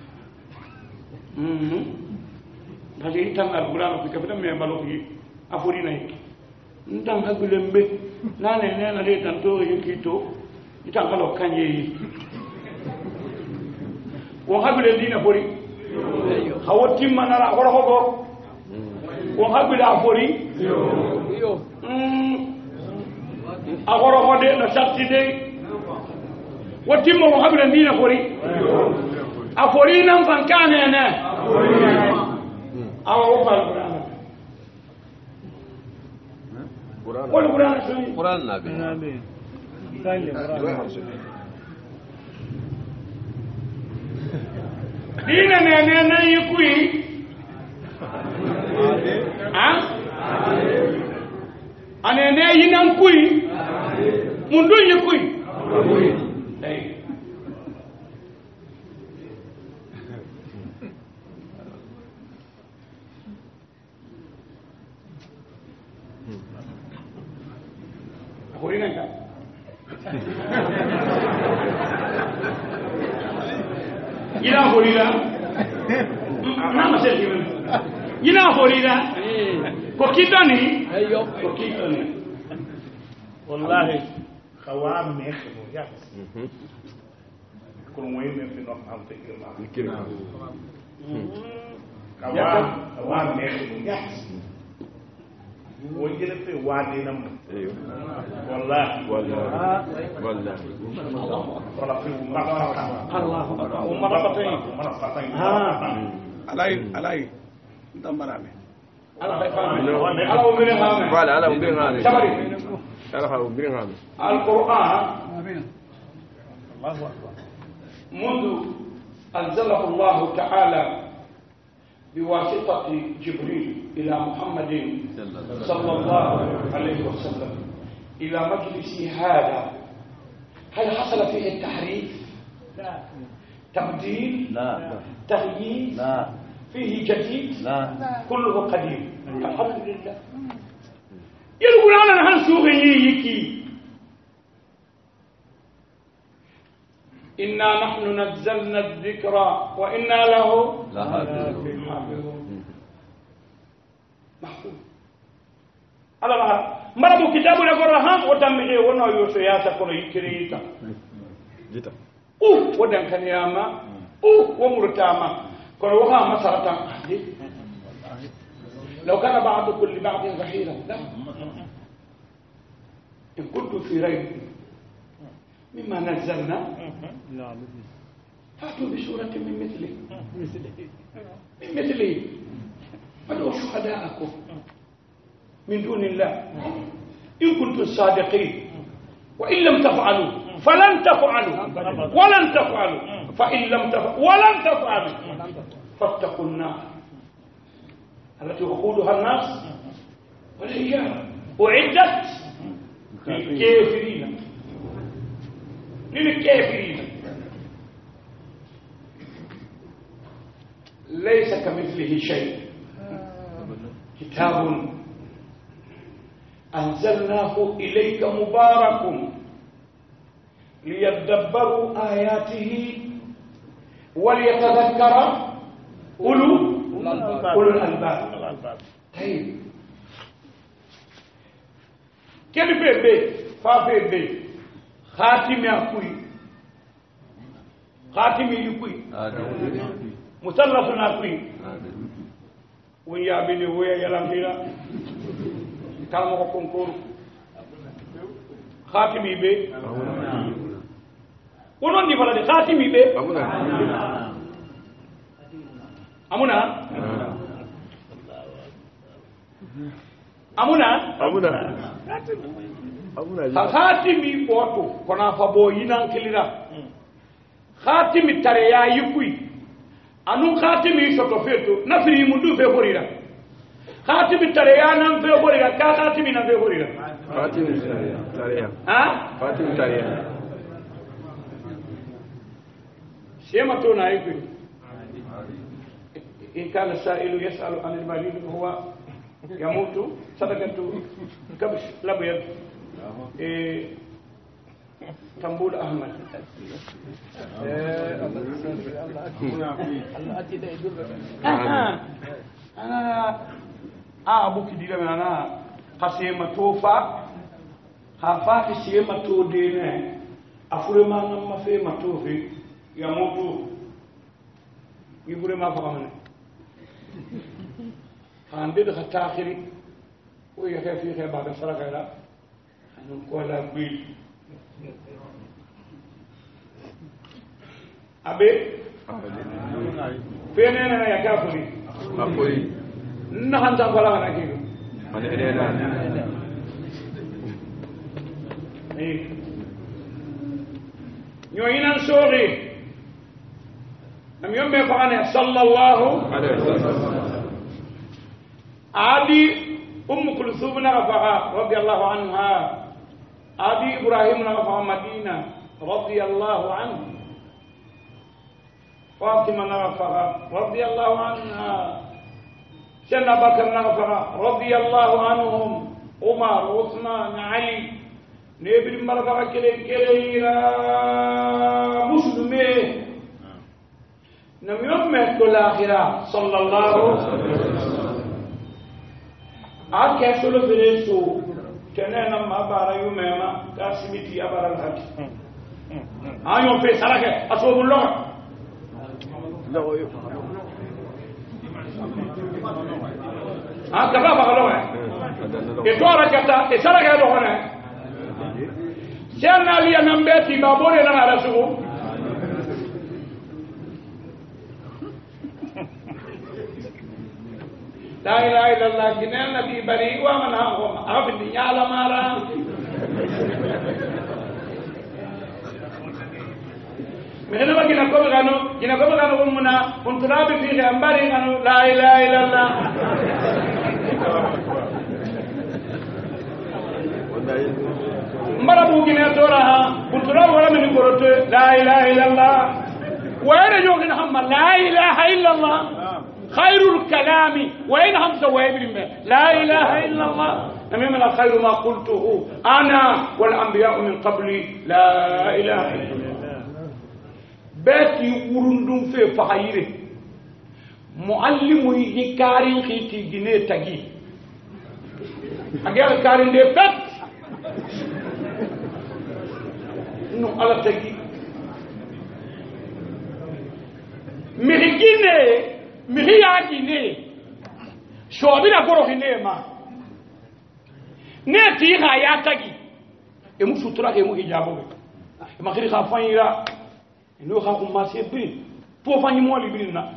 parce que tan alquran ko kabita me balo ki afori nay ndan hagulembe nane nena de tan to yikito itan kalo kanje yi won hagule dina fori hawati manara horo hogo ko habida fori agoro hode no sattide wati mo habida dina fori afori nan fankane ne awo par Quran nabi dina ne yikui anene yinan kui mundu yikui ina horira nama sel ina horira ko kitani ko kitani wallahi khawam mekhno ya ko moy me fi no am te khawam mekhno ya wajira fi wadi nam wallahi wala fi marfata Allah alai ndambarame القرآن منذ أنزله الله تعالى بواسطة جبريل إلى محمد صلى الله عليه وسلم إلى مجلس هذا هل حصل فيه التحريف؟ لا. تبديل؟ لا. تغيير؟ لا. فيه جديد؟ لا. كله قديم. الحمد لله. يقول أنا هنسوغي يكي إنا نحن نزلنا الذكر وإنا له لحافظون. محفوظ. الله مرمو كتاب القرآن وتمجي ونو يوسياسا كنو يكريتا جيتا ودن كنياما ومرتاما كنو وها مسرطا لو كان بعض كل بعض ظهيرا لا إن كنت في ريب مما نزلنا فاتوا بسورة من مثله فادعوا شهداءكم من دون الله إن كنتم صادقين وإن لم تفعلوا فلن تفعلوا ولن تفعلوا فإن لم تفعلوا ولن تفعلوا فاتقوا النار التي وقودها الناس والحجارة أعدت للكافرين ليس كمثله شيء كتاب أنزلناه إليك مبارك ليدبروا آياته وليتذكر أولو الألباب. طيب كيف بي فافي بي خاتم يكوي خاتم يكوي مثلث يكوي ويا بني ويا يلام فينا كلام كونكور خاتمي بي ونون دي بلاد خاتمي بي امونا خاتمي بوتو كنا فابو ينان كليرا خاتمي تريا يكوي انو خاتمي سوتوفيتو نفري مندو في غوريرا خاتمي تريا نان في غوريرا كا خاتمي نان في غوريرا خاتمي تريا خاتمي تريا شيما تو نايكوي إن كان السائل يسأل عن المريض وهو يموت صدقة كبش لبيض تنبول أحمد أنا أبوك دي لمن أنا قسيمة توفى خافات سيمة تو دينه أفرما نما في متوفي يموت يقول ما فهمنا عندي خطاخري ويخاف في بعد فرق لا نقول لا بيل أبي فين أنا يا كافري أقولي نحن تقول أنا كيلو أنا إلينا يوينا سوري لم يوم يفعل صلى الله عليه وسلم عادي كلثوم نغفها رضي الله عنها عادي إبراهيم نغفها مدينة رضي الله عنه فاطمة نغفها رضي الله عنها سيدنا بكر نغفها رضي الله عنهم عمر عثمان علي نبي مرغا كليرا مسلمي نم يوم الآخرة صلى الله عليه وسلم أكيد سلو بريسو كنا نما بارا يومنا كاسمتي أبارا الحج يوم في سرك أصوب الله كذا بقولوا إتوارا كذا إسرك هذا هنا سيرنا لي نمبتي بابوري لنا رسول لا إله إلا الله جنان نبي بريء ومن هم أبني يا لمارا مهنا ما جنا كم غانو منا كنتراب في غمباري غانو لا إله إلا الله مرابو جنا تورها كنتراب ولا من كروت لا إله إلا الله وين يوجد هم لا إله إلا الله خير الكلام وين هم سوابين لا إله إلا الله أمام خير ما قلته أنا والأنبياء من قبلي لا إله إلا الله باتي ورندم في فحيره معلم يكارين خيتي جنيه تجي أجل كارين ده بات إنه على تجي مهجينه مهياجينه شو بينا كروه نيما نتي غايا تجي emu sutura ke mu hijabo ma khiri khafanyira ino kha ko masebri to fanyi mo libri na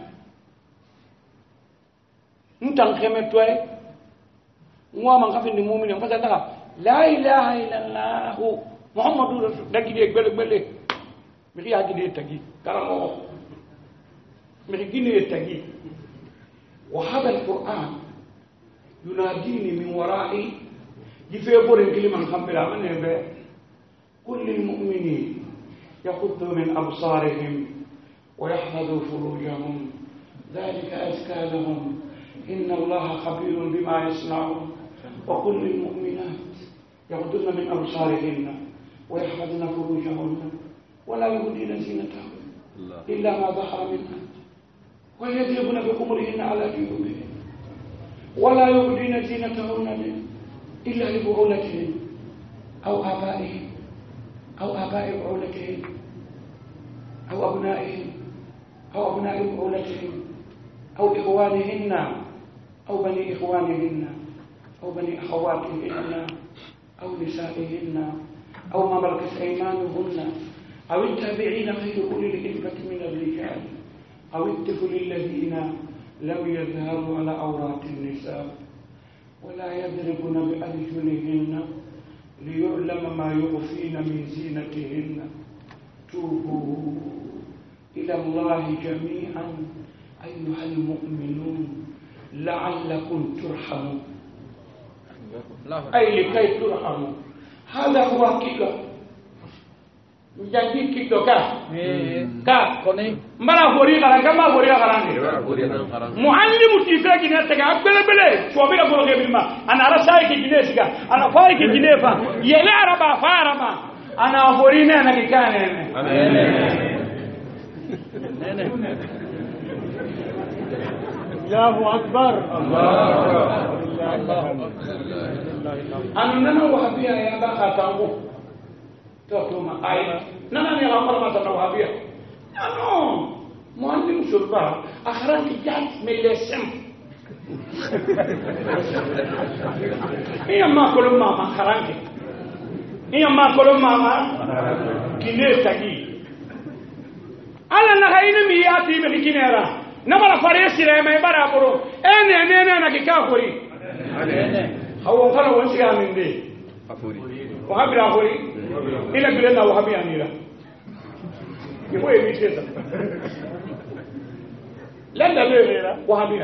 ntan kheme toy ngwa man khafindi mu'min fa ta la ilaha illallah muhammadu rasul dagi de gbele mi ri agi de tagi karamo mi ri gine tagi wa hada alquran yunadini min wara'i يفيبور كلمة خبرها من هذا كل المؤمنين يغضوا من أبصارهم ويحفظوا فروجهم ذلك أزكى لهم إن الله خبير بما يصنعون وكل المؤمنات يغضن من أبصارهن ويحفظن فروجهن ولا يبدين زينتهن إلا ما ظهر منها ويضربن بخمرهن على جيوبهن ولا يبدين زينتهن إلا لبعولتهم أو آبائهم أو آباء بعولتهم أو أبنائهم أو أبناء بعولتهم أو إخوانهن أو بني إخوانهن أو بني أخواتهن أو نسائهن أو ما ملكت أيمانهن أو التابعين غير أولي الإربة من الرجال أو الطفل الذين لم يظهروا على عورات النساء ولا يضربن بأرجلهن ليعلم ما يخفين من زينتهن توبوا إلى الله جميعا أيها المؤمنون لعلكم ترحمون أي لكي ترحموا هذا هو كيلو jadi kiko ka koni mara bori kala kama bori kala ni muallimu tifa gine taga bele so be ko ge bilma ana rasai ki gine siga ana fari ki gine fa yele araba farama ana bori ne na kikane ne Allahu akbar Allah anna wahabia ya ba tangu tokuma ai nana ni ramar mata wahabia no معلم شرطة أخرانك جات من الاسم إيه ما كل ما أخرانك إيه ما كل ما كنيس تجي على نهاية مياتي بكنيرة نمر فريسي لما يبرا برو أنا نكيكافوري هو خلوا وانشيا من دي وهابي راهوري إلى بلنا وهابي أميرا يبغى يبيشيسا لا لا لا وهابي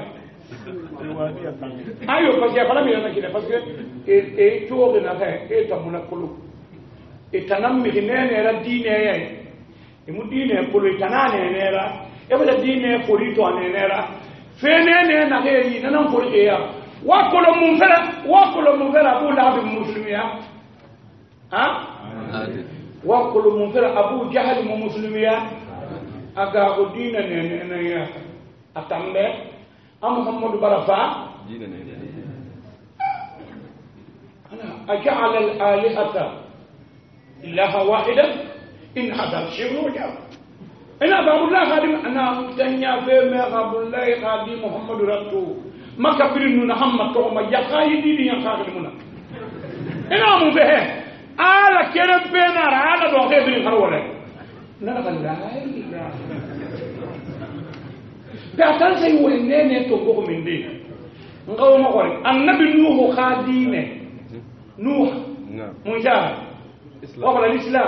أيوة بس يا فلان يلا كده بس إيه توه لنا إيه تمونا كلو إيه تنام مهنين إلى دين إيه يمدين كلو تنام نيرا يبغى دين كوريتو نيرا فين نهيري ننام كوريا وكل منفرة أبو لهب مسلميا ها وكل منفرة أبو جهل مسلميا أجا دين نيا أتمنى محمد برفا أنا أجعل الآلهة إله واحدة إن هذا الشيء وجاب أنا باب الله خادم أنا تنيا في باب الله خادم محمد رسول ما كبرنا محمد توما يقايدي دي يقايدنا أنا مو به على كلام بينا على دوغي بين خروله لا لا بيعتان سيوهنين تنبوغ من دين نقول مقولي النبي نوح خادينه نوح مجاهد وقال الإسلام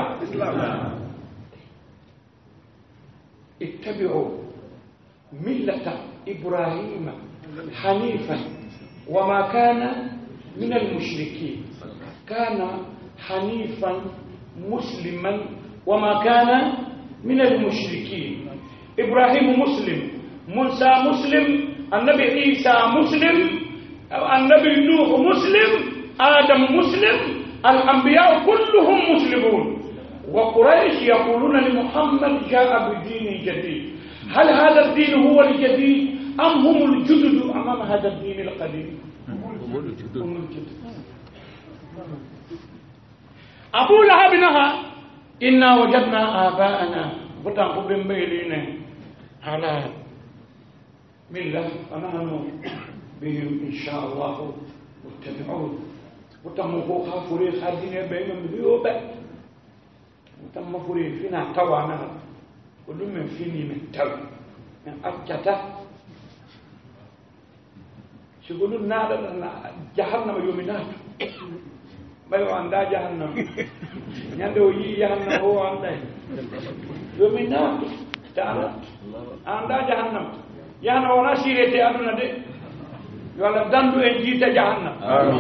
اتبعوا ملة إبراهيم حنيفا وما كان من المشركين كان حنيفا مسلما وما كان من المشركين إبراهيم مسلم موسى مسلم النبي عيسى مسلم النبي نوح مسلم آدم مسلم الأنبياء كلهم مسلمون وقريش يقولون لمحمد جاء بدين جديد هل هذا الدين هو الجديد أم هم الجدد أمام هذا الدين القديم هم الجدد أبو لهب نهى إنا وجدنا آباءنا فتنقبل بيلنا على ملة فنحن بهم إن شاء الله متبعون وتمفوق فريق الدنيا بينهم بيوبة وتم فريق فينا توانا كل من فيني من تو من أكتا يقولون نادى جهنم يومنات ما يواندا جهنم يندو جهنم هو عنده يومنات تعالى عندا جهنم يعني ولا سيرتي أدنى ده ولا دندو إنجيت جهنم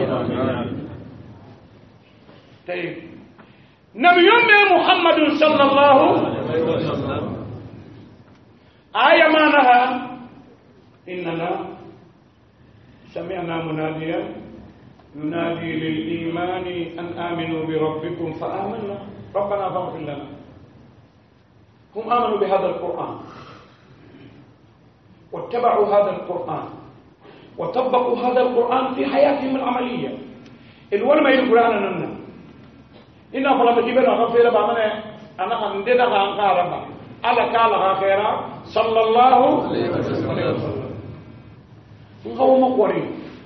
طيب نبي محمد صلى الله عليه وسلم آية ما نهى إننا سمعنا مناديا ينادي للإيمان أن آمنوا بربكم فآمنا ربنا فاغفر لنا هم آمنوا بهذا القرآن واتبعوا هذا القرآن وطبقوا هذا القرآن في حياتهم العملية الولما يقرأنا لنا إنا فلا بجيبنا غفير بامنا أنا عندنا غانقاربا على كالا خيرا صلى الله عليه وسلم هو مقوري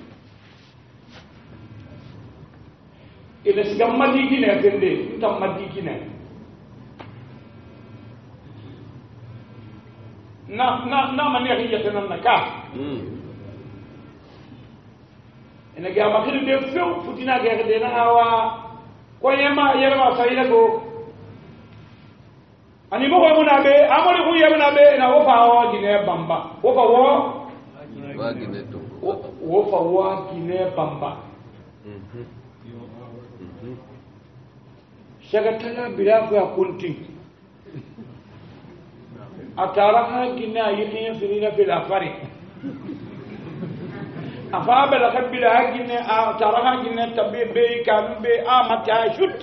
إذا سجم مديكنا كندي أنت مديكنا na mani ya tana naka ina ga makiri de feu futina ga de na awa ko yema yerma sayida go ani mo ko na be amori ku yema be na wo fa wo gine bamba wo fa wo wa gine to wo fa wo gine bamba shagatana bila ko akunti أتراها جنا يخين سنين في الأفريق أفعل لخبلا جنا أتراها جنا تبي بي كانوا بي متى شوت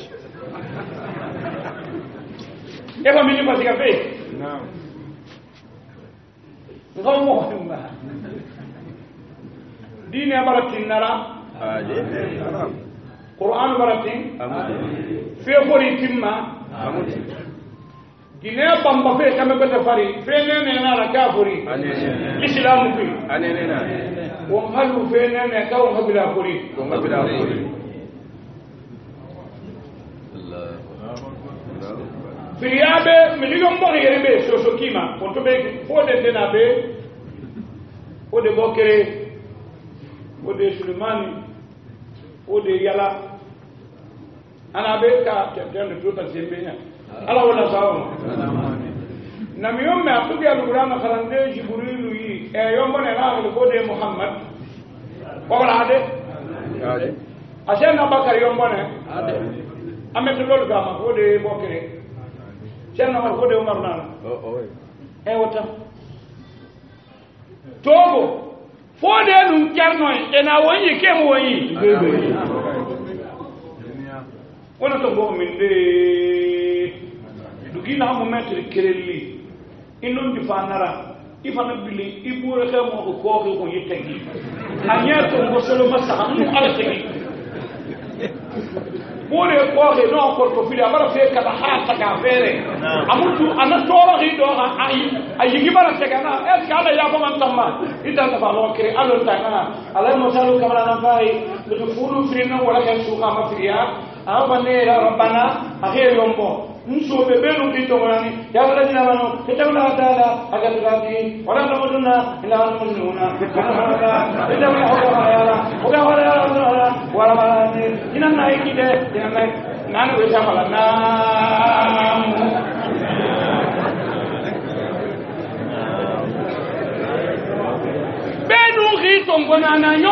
إيه مني بس كافي نعم غير مهم دين برتين نرى قرآن برتين في قرية ما gine bamba fe kame bata fari fe nene na la kafuri islam fi anene na won halu fe nene ka won habila furi firiyabe miliyon mo yerebe soso kima on to be fode dena be ode bokere ode Sulemani ode yala ana be ka tende tuta sembenya ala wala sawa na miyomme atubi alqur'an kharande jibrilu yi e yombo ne la ode Muhammad wala ade ashena bakar yombo ne ameto lol gama ode bokere chenna war ode Umar nana e wota togo fode num jarno ena woni kem woni wona to go min de dugina mo metri kerelli inon di fanara ifana bili ibure xemo ko ko yitegi anya to ngo solo masa mu ala tegi bore ko ke no ko to fili amara fe kala ha ta ka fere amutu ana toro ri do ay yigi bara tega na es kala ya ko man tamma ida ta falo kire alon ta na ala mo salu kamara na fai du fulu frina wala kan su kama friya abane rabbana akhiyo yombo nso bebelu kitongani ya wala jina mano kitawla taala agatati wala namuduna ila namuduna kitawla wala wala malani ina naikide ina naik nanu wesa malana benu kitongona nanyo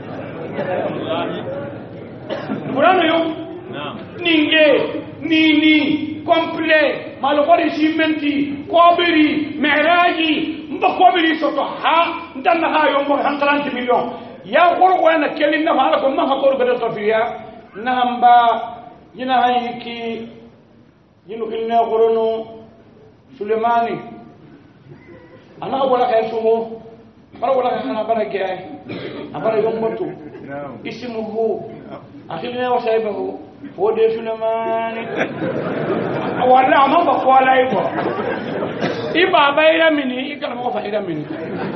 burano yo ninge nini complet malokori simenti kobiri meraji mba kobiri soto ha ndanna ha yombo 30 million ya goro wana kelin na hala ko ma hakoro gada sofia namba yina hayiki yinu kilna gorono Sulemani ana wala kay sumo bara wala kana bara gay abara yombo to ismuhu akhirna wa saybahu fode Sulemani wala ama ba ko ala ibo iba ba ira mini ikala mo fa ira mini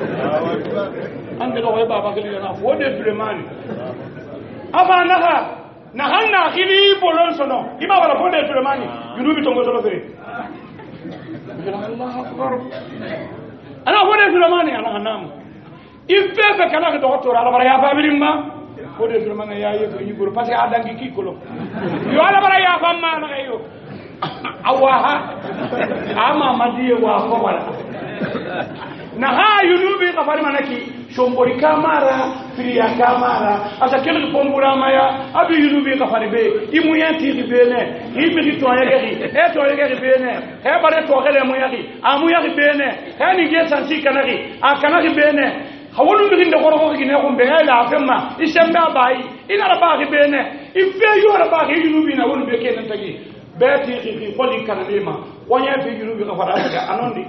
ande do baba kali na fode Sulemani aba na hanna khili bolon sono iba wala fode Sulemani yunubi tongo do fere Allah akbar ana fode Sulemani ana hanam ife be kana do to ala bara ya fa birimma fode Sulemani ya yego yigoro parce que adangi kikolo yo ala bara ya fa ma na yo awaha ama madiye wa ko wala na ha yunubi kafari manaki shombori kamara firiya kamara asa kele pombura maya abi yunubi kafari be imu yanti ribene ibi to yegi e to yegi bene he bare to gele mu yegi amu yegi bene he ni ge santi kanari a kanari bene hawolu bi nginde goro ko gine ko be la femma isemba bai ina ba gi bene ife yo ba gi yunubi na wolu be kenen tagi beti ki foli kanadima wanya fi yunubi kafara ga anondi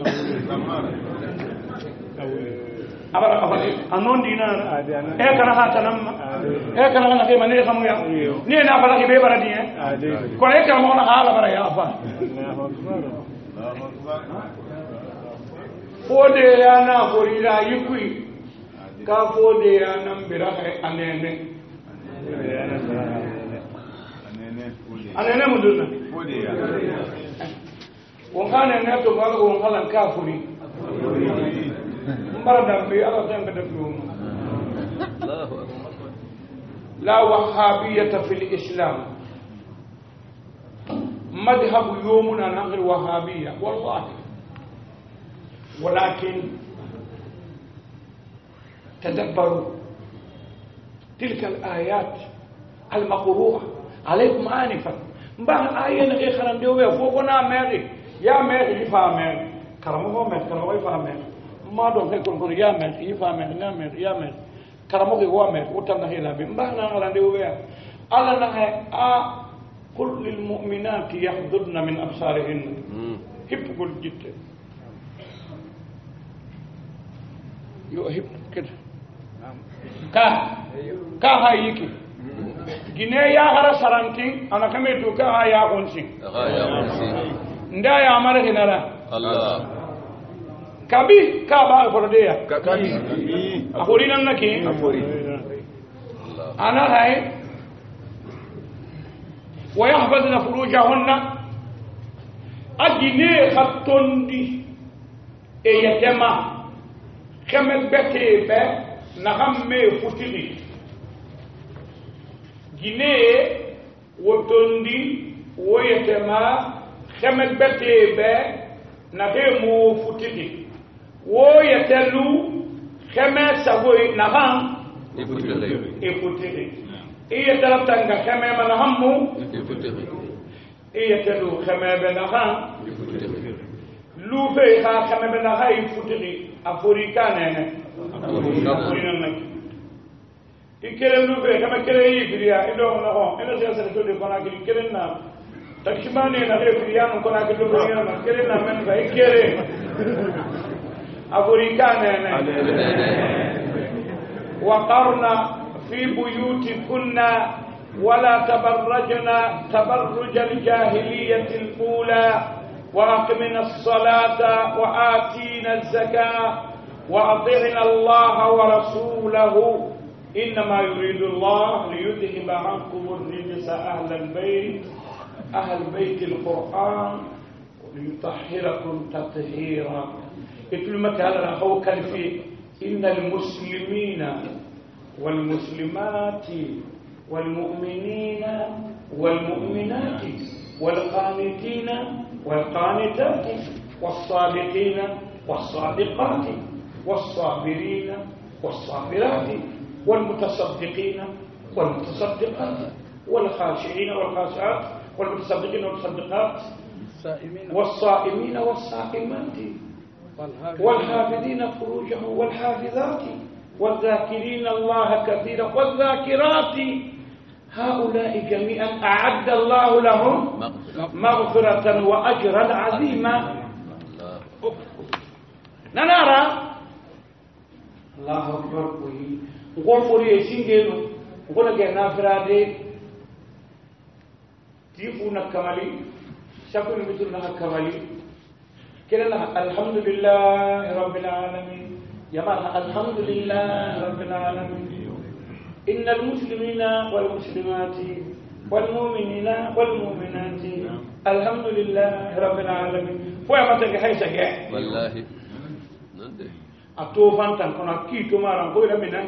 abara kafari anondi na e kana ha tanam e kana na ke mane xamu ya ni na bala ke be baradi ko e kana mo na hala bara ya fa fode ya na gorira yikui ka fode ya na mbira anene anene muduna fode ya wongane ne to ba ko ngala kafuri مرضا في أرض بدفعهم لا وهابية في الإسلام مذهب يومنا نغير وهابية والله ولكن تدبروا تلك الآيات المقروءة عليكم آنفا بعض آيات غير خلال ديوه فوقنا ميري يا ميري يفهم كرمه ميري كرمه يفهم ما دون كون يا مل يفهم نعمل يا مل كرمو هو مل وتنا هلا بمبانا على ديويا على نه كل للمؤمنات يحضرن من ابصارهن هب كل جد يحب كده كا هايكي جنيه يا غرا سرانتين انا كمي دوكا يا غونسين nda ya mara hinara Allah kabi ka ba forodeya kabi afori nan nake afori ana hay wa yahfazna furujahunna ajine khatondi e yatema khamet bete be na hamme futiri gine wotondi wo yatema khamet bete be na hemu futiri wo yatelu khamet sagoy na ham e futiri iya talabtanga kame mana hammu iya telu kame bena ha lufe ha kame bena ha ifutiri afrikane ne afrikane ikere lufe kame kere yifiria ido na ho ina sasa to de kona kire na takimane na refiria no kona kire do na kire na men ba ikere afrikane ne waqarna في بيوتكن ولا تبرجن تبرج الجاهلية الأولى وأقمنا الصلاة وآتينا الزكاة وأطعنا الله ورسوله إنما يريد الله ليذهب عنكم الرجس أهل بيت القرآن وليطهركم تطهيرا إتلمت هذا أخو كالفي إن المسلمين والمسلمات والمؤمنين والمؤمنات والقانتين والقانتات والصادقين والصادقات والصابرين والصابرات والمتصدقين والمتصدقات والخاشعين والخاشعات والمتصدقين والمتصدقات والصائمين والصائمات والحافظين فروجهم والحافظات والذاكرين الله كثيرا والذاكرات هؤلاء جميعا أعد الله لهم مغفرة وأجرا عظيما نرى الله أكبر غفر يسينجل نقول جنا فرادي تيفونا كمالي شكر مثلنا كمالي كنا الحمد لله رب العالمين جماعة الحمد لله رب العالمين إن المسلمين والمسلمات والمؤمنين والمؤمنات الحمد لله رب العالمين فوق ما تجي حي سجى والله أتوفان تكون أكيد تمارا كويلا منا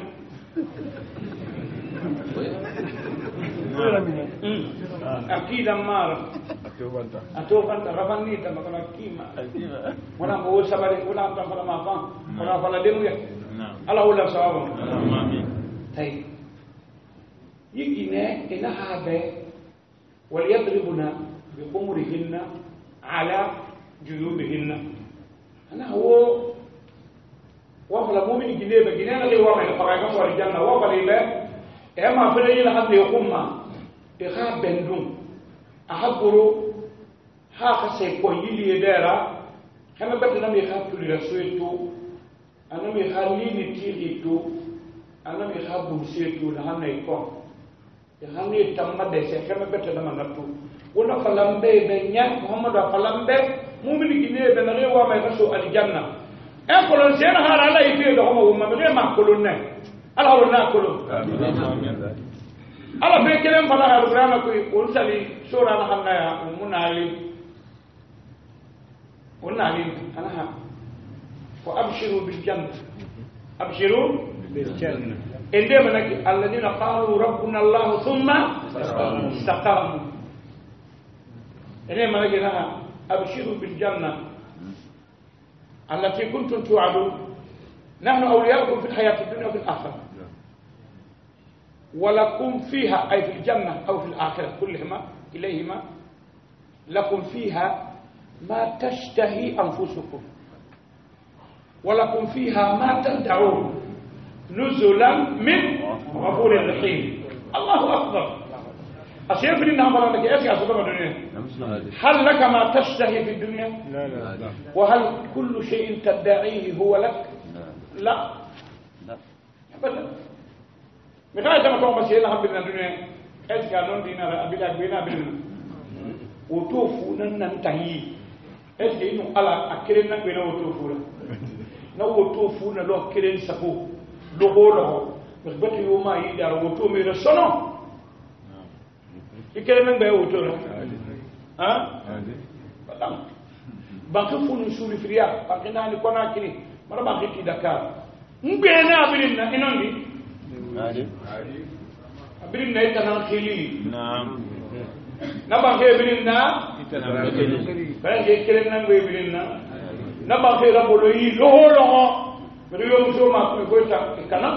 أكيد أمارا أتوفان ترفعني تمكن أكيما ولا هو سباري ولا تفعل ما فان ولا فلا دمويا الله ولا سوابا طيب يجينا إنها به وليضربنا بقمرهن على جيوبهن أنا هو وفلا مؤمن جنيه بجنيه اللي هو من الفرائض والجنة وفلا إله إما فريق لحد يقوم إخاب بندون أحبرو هاك سيكون يلي دارا كما بدنا ميخاب كل رسولتو أنا ميخالي نتيجتو أنا ميخاب بمسيتو لهنا يكون لهنا يتم دسة كما بدنا منتو ونا فلان بنيا محمد فلان مؤمن جنيه بنغي وما يرسو الجنة أقولون سينا هذا لا يفيد هم وما بغير ما أقولون الله ولا أقولون الله في كلام فلا القرآن كوي ونسالي سورة نحنا ومنالي ونالي أنا وأبشروا بالجنة أبشروا بالجنة عندما الذين قالوا ربنا الله ثم استقاموا عندما نحن أبشروا بالجنة التي كنتم توعدون نحن أولياؤكم في الحياة الدنيا وفي الآخرة ولكم فيها أي في الجنة أو في الآخرة كلهما إليهما لكم فيها ما تشتهي أنفسكم ولكم فيها ما تدعون نزلا من غفور رحيم الله أكبر أشياء في النهار لك إيش يا سبب الدنيا هل لك ما تشتهي في الدنيا لا وهل كل شيء تدعيه هو لك لا أبدا مثال كما تقول مسيحنا هم بدنا الدنيا إيش قالون دينا أبدا بينا وتوفوا ننتهي est-ce que nous ala akelen nak bena woto fura na woto funa lo kelen sako lo holo parce que batu yo ma yi dar woto me sono ikelen nak be woto ha badam banque funu suri fria banque nani kona kini mara banque ti Dakar mbena abirin na inondi abirin na itana khili naam na banque abirin na itana khili banque kelen na abirin na banque rabolo yi lo riyo muso ma ko ta kana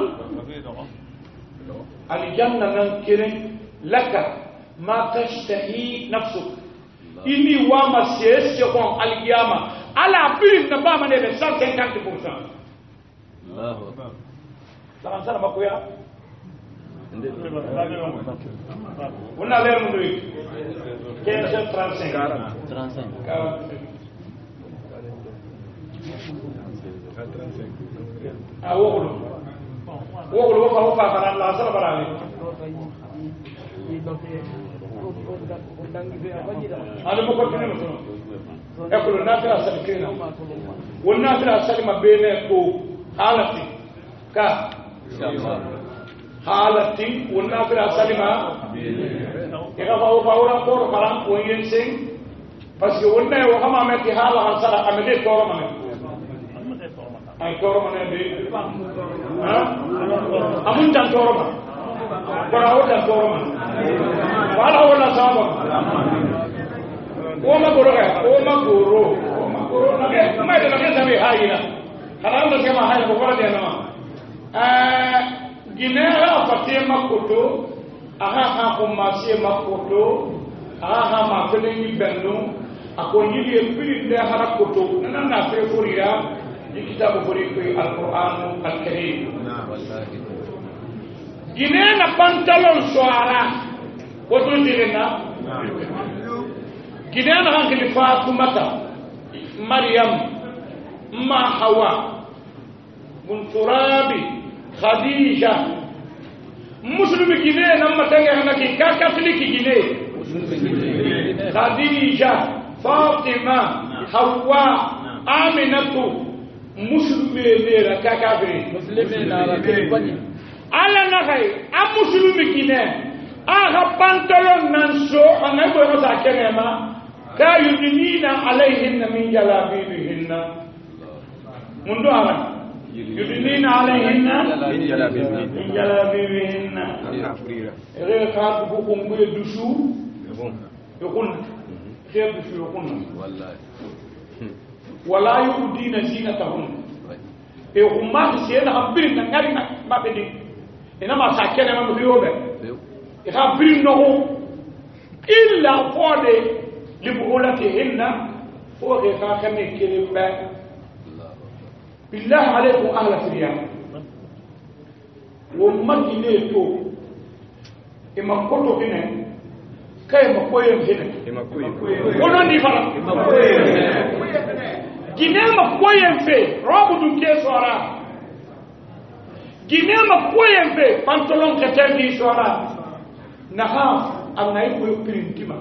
al janna nan kelen laka ma tashtahi nafsuk ini wa ma sese kon alqiyama ala birin na ba mane be 150%. Allahu akbar. Salam salam makoya. Wonna leer mu doy. 1535. 35. Wogolo ko fa fa la sala barale. هذا مقدمة مثلا يقول النافلة سلكينا والنافلة سلمة بينكو حالتي كا حالتي والنافلة سلمة إذا فاورا فور كلام وينسين بس يقولنا وهم أمتي حالة حصل أمتي تورا منه أي تورا منه بي ها أمون جان تورا منه براو جان تورا منه wala wala sabo o ma goro na ke mai da ke sabi hayina haram da ke ma hayi ko wala de na ginera fatie makoto aha ha ko masie makoto aha ha ma kene ni benno akon yidi e pili de harakoto nan na fe furira di kitabu furi ko alquran alkarim na wallahi ginena pantalon soara woto direna ginena hankali Fatumata Maryam ma Hawa mun turabi Khadija muslimi ginena matanga hanaki ka katoliki gine Khadija Fatima Hawa Aminatu muslimi lera ka kafiri muslimi na rakani ala na kai am muslimi gine aha pantalon nan so anay bo ta kenema ka yudnina alayhinna min jalabibihinna mundu ara yudnina alayhinna min jalabibihinna ere ka bu ko ngwe dusu yokun khir dusu yokun wallahi wala yudina zinatahum e umma siyana habrin na ngari na mabedi ina ma sa kenema mo yobe يخبرين إنه إلا فوق لبعولتهن فوق خاكم كلمة بالله عليكم أهل فريان وما جنيتو إما كنتو هنا كي مكوين هنا ونندي فلا جنيه مكوين في رابط كيسورا جنيه مكوين في بانتولون كتنجي سورا naha amnai ko printima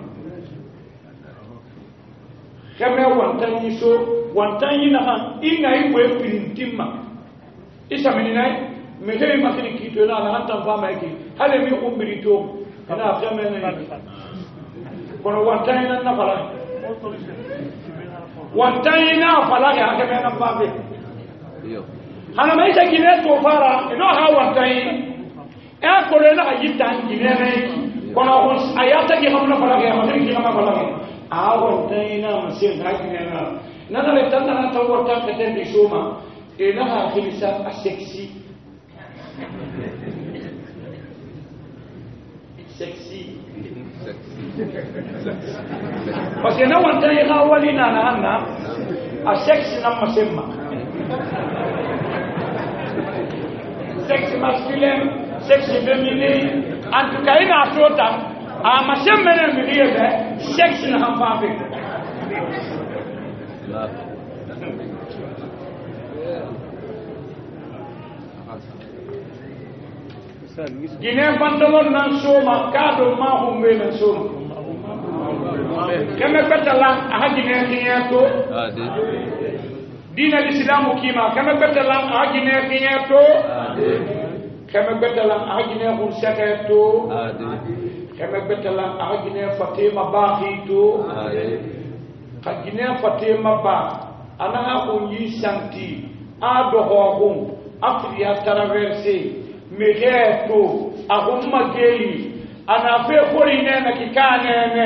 kame wantanyi so wantanyi naha inai ko printima isa meninai mehe makini kito na hanta fama yake hale mi umbirito ana kame ne kono wantanyi na fala wantanyi na fala ya kame na fabe hana maisha kine to fara ino ha wantanyi e ko le na yitan ginene kono ayata ki hamna fala ga hamna ki hamna fala ga awon tayina masir hakinena nana le tanda na tawata keten di shoma ina ha khilisa sexy parce na wanta ya walina na anna sexy na masemma sexy masculine sexy féminin en tout cas ina sota a masemma na miriebe sexy na hampabe Gine pantalon nan soma kado ma humbe nan soma كما بتلا أهجنا خياتو دين الإسلام كيما كما بتلا أهجنا خياتو كما بتلا أهجنا خلسكتو كما بتلا أهجنا فاطمة باخيتو كجنا فاطمة با أنا أقول سانتي أدوهم أفريا ترافيرسي ميغيتو أهم مجيلي أنا في خورينا كيكانا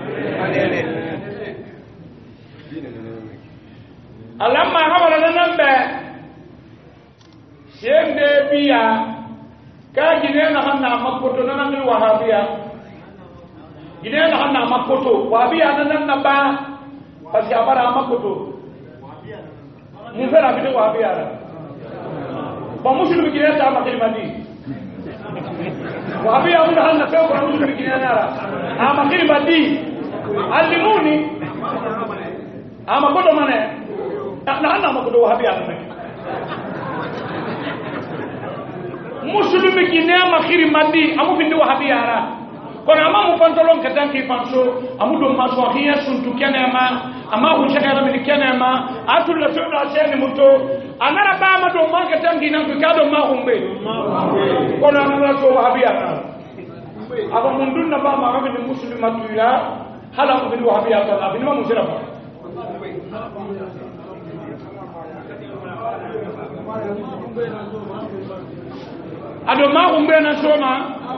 ألما عمل لنا سيم بيا كاجينا هنا مكوتو نحن الوهابية جينا هنا مكوتو وهابية نحن با بس يا برا مكوتو مفرا بيتو وهابية بمسلم جينا تام كلمة وهابية أقول هنا فوق بمسلم جينا نارا أما كلمة دي علموني أما كوتو مانه نحن مكوتو وهابية مسلم جينا ما خير مادي أمو بيتو وهابية kono ama mu pantalon ka tanki panso amudo maso hiya suntu kenema ama hu shaka min kenema atul la tuna sene muto anara ba ma do ma ka tanki nan ka do ma humbe kono anara so wahabiya aba mun dunna ba ma ga ni muslimatu ya hala ko bi wahabiya ta abin ma musirafa ado ma humbe na soma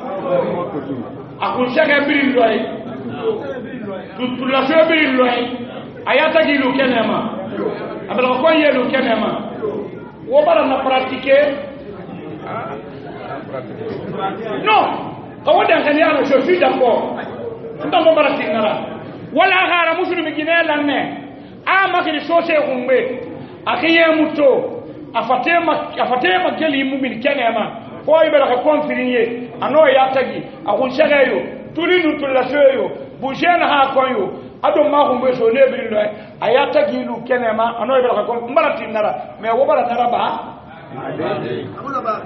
akun shaka birin loy tutula so birin loy ayata gilu kenema abala ko yelu kenema wo bara na pratiquer non ko wada kan yana je suis d'accord nda mo bara tingara wala gara muslimi ginela ne ama kini sose humbe akiye muto afatema keli mumin kenema ko ibara ka konfirinye ano ya tagi akun shagayo tulinu tulasoyo bujena ha koyo ado ma humbe so ne bi lo ayata gi lu kenema ano ibara ka kon marati nara me wo bara nara ba amuna ba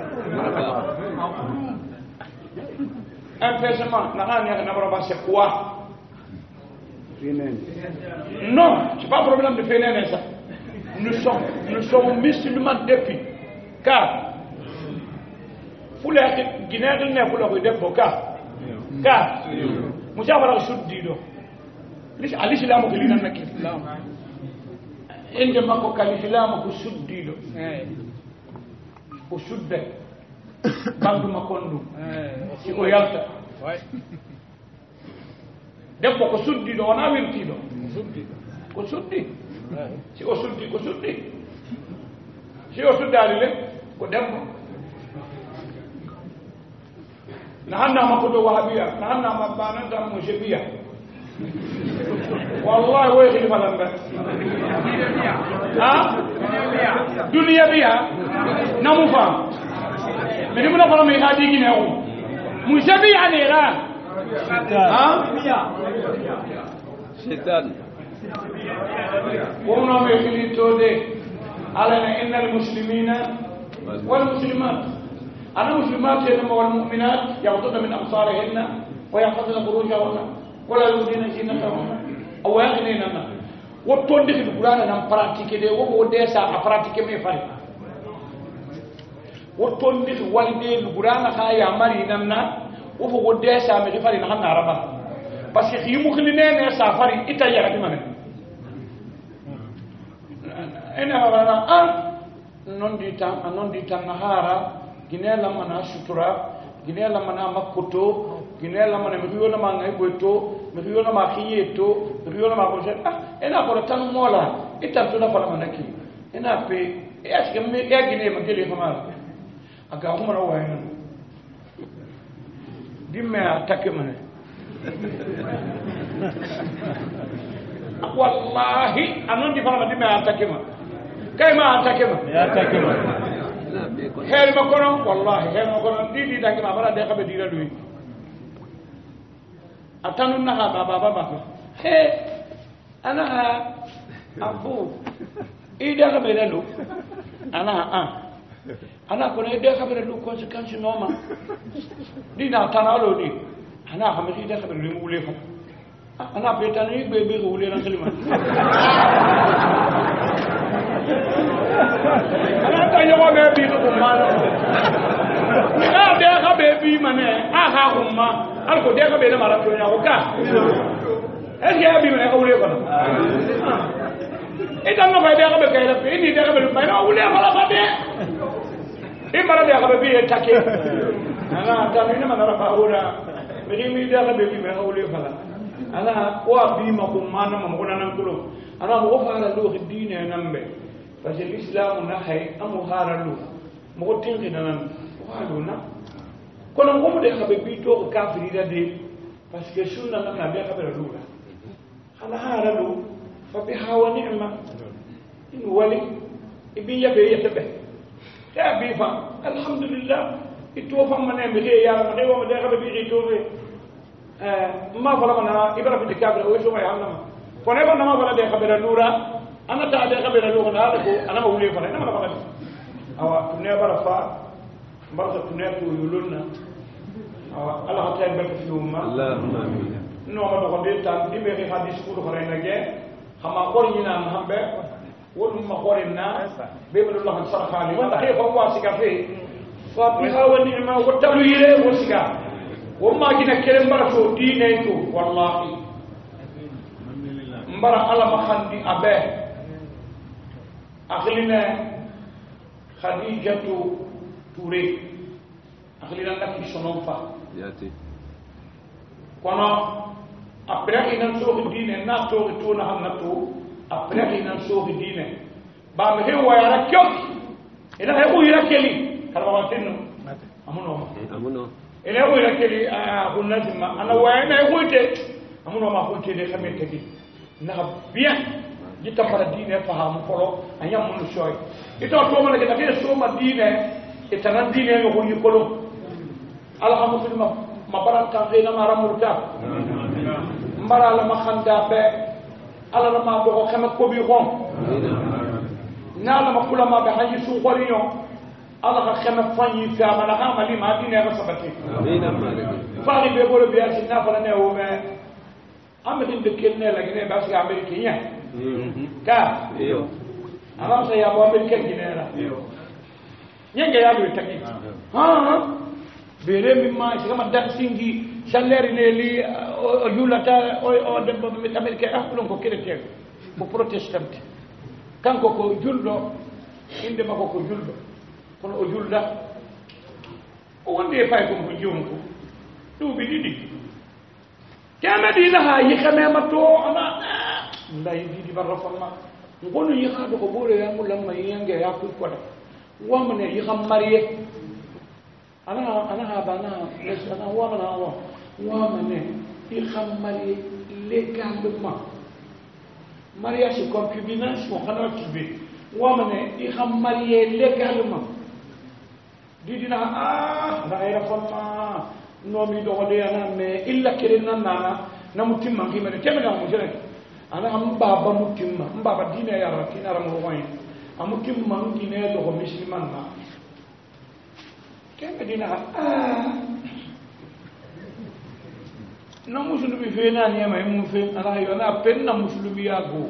empêchement na ani na bara ba c'est quoi non c'est pas problème de fénène ça nous sommes musulmans depuis car fula ginagil ne fula ko debbo ka mujabara suddido lish alislamu ko linan nakki inde makko kalislamu ko suddido ko sudde bandu makondu si ko yalta debbo ko suddido wana wirtido ko suddi si o suddi ko suddi si o suddali le ko debbo نحن ما كنا وهابية نحن ما باندا مشبية والله ويخلي فلان بس ها دنيا بيها نموفا من يقول فلان يهادي كناه مشبية نيرا ها شيطان ومن يخلي تودي على إن المسلمين والمسلمات أنا مسلمات ينمو والمؤمنات يغضضن من أبصارهن ويحفظن فروجهن ولا يؤذين زينتهن أو يغنين وتوندي في القرآن نم براتيكي دي وهو ديسا براتيكي مي فاري وتوندي في والدي القرآن خايا مري نمنا وهو ديسا مي فاري نحن عربا بس يخيمو خلينين سافري إتا يغدي منه أنا أنا non di tanahara ginela mana sutura ginela mana makoto ginela mana miyo na manga iboto miyo na makhieto miyo na makoje ena ko tan mola ita tuna pala manaki ena pe aske me ya gine magele kama aga umara wayna dimme atake mane wallahi anon di pala dimme atake ma kay ma atake ma ya atake ma hel makono wallahi hel makono di dangi ma bara de xabe dira lui atanu na baba he ana abu ida xabe de lu ana ko ne de xabe de lu conséquence noma dina tanalo di ana xabe ida xabe lu mu le fa ana petani bebe wule na kelima ana tanyo ko bebe ko mana na de ka bebe mane aha humma alko de ka bebe mara to nya ko ka ya bi mane ko wule ko idan no fa de ka be kayra pe ni de ka be na wule mala ba de imara de ka be take ana tanina manara fa ora mi de ka be me ko wule fala ana wa bi ma ko mana ma ko nan kulo ana mo fara lo diine nambe parce que l'islam na hay amu hara lo mo ko tingi nan wa do na ko non ko mo de habe bi to kafiri da de parce que sunna na na be ka be lo ana hara lo fa bi hawa ni'ma in wali ibi ya be yatabe ta bi fa alhamdulillah ito fa mané mi ya ma de wo de habe bi to ما فلما إبرة في الكابر هو شو ما يعلم فنبغى نما فلا ده خبر اللورا أنا تعال خبر اللورا هذا أنا ما أقول فلا أنا ما فلا أو تنيا برا برا تنيا تقولنا أو الله هتلاقي بك في يوم اللهم آمين نو ما نقول ده تام دي بيجي حديث كله خرينا جه هم أقولنا هم به ولهم أقولنا بيقول الله سبحانه وتعالى وانت كيف هو سكافي فبها ونعمة وتبليه وسكا وما جينا كلام برا دينه والله مبارا الله ما خندي أبه أخلينا خديجة توري أخلينا نكى شنوفا كنا أبرهنا نسوق دينه ناتو تونا هم ناتو أبرهنا نسوق دينه بامه هو يركض إذا هو يركلي كلام واتنو أمونو ele ko ila keli hunazima ana wayna e hoyte amuno ma hoyte de xamé tagi na bien jita para dine faham folo anyam mun shoy ito to man ke tabe so ma dine e tanan dine yo honi kolo alhamdulillah ma baraka khina ma ramurta mbara la ma khanda be ala la ma do xama ko bi xon na la ma kula ma be hayi su khoriyo Allah khama fanyi fa mana khama li ma dine ga sabati amina malik fari be bolo biya sinna fala ne o me amedin de kenne la gine ba sa amerikanya ka yo ama sa ya bo amerika ginera yo nyenge ya do taki ha bere mi ma sa ma dak singi salaire ne li o yulata o de bo mi amerika akulon ko kerete ko protestant kanko ko juldo inde mako ko juldo kono o julda o wonde fay ko ko jonko duubi didi kamadi laha yikame mato ana nday didi barra fama ngonu yikado ko bore ya mulam ma yenge ya ku koda wamane yikam mariye ana ha bana lesana wamane yikam mariye légalement mariage concubinage mo xana tibi wamane yikam mariye légalement didina na era fama no mi do de ana me illa kirina na mutimma ngi mene kemena mo jere ana am baba mutimma baba dina ya ratina ram roy amutimma ngi ne do musliman na kemedina na muslimi fe na ni ma mu fe ana yo na penna muslimi ya go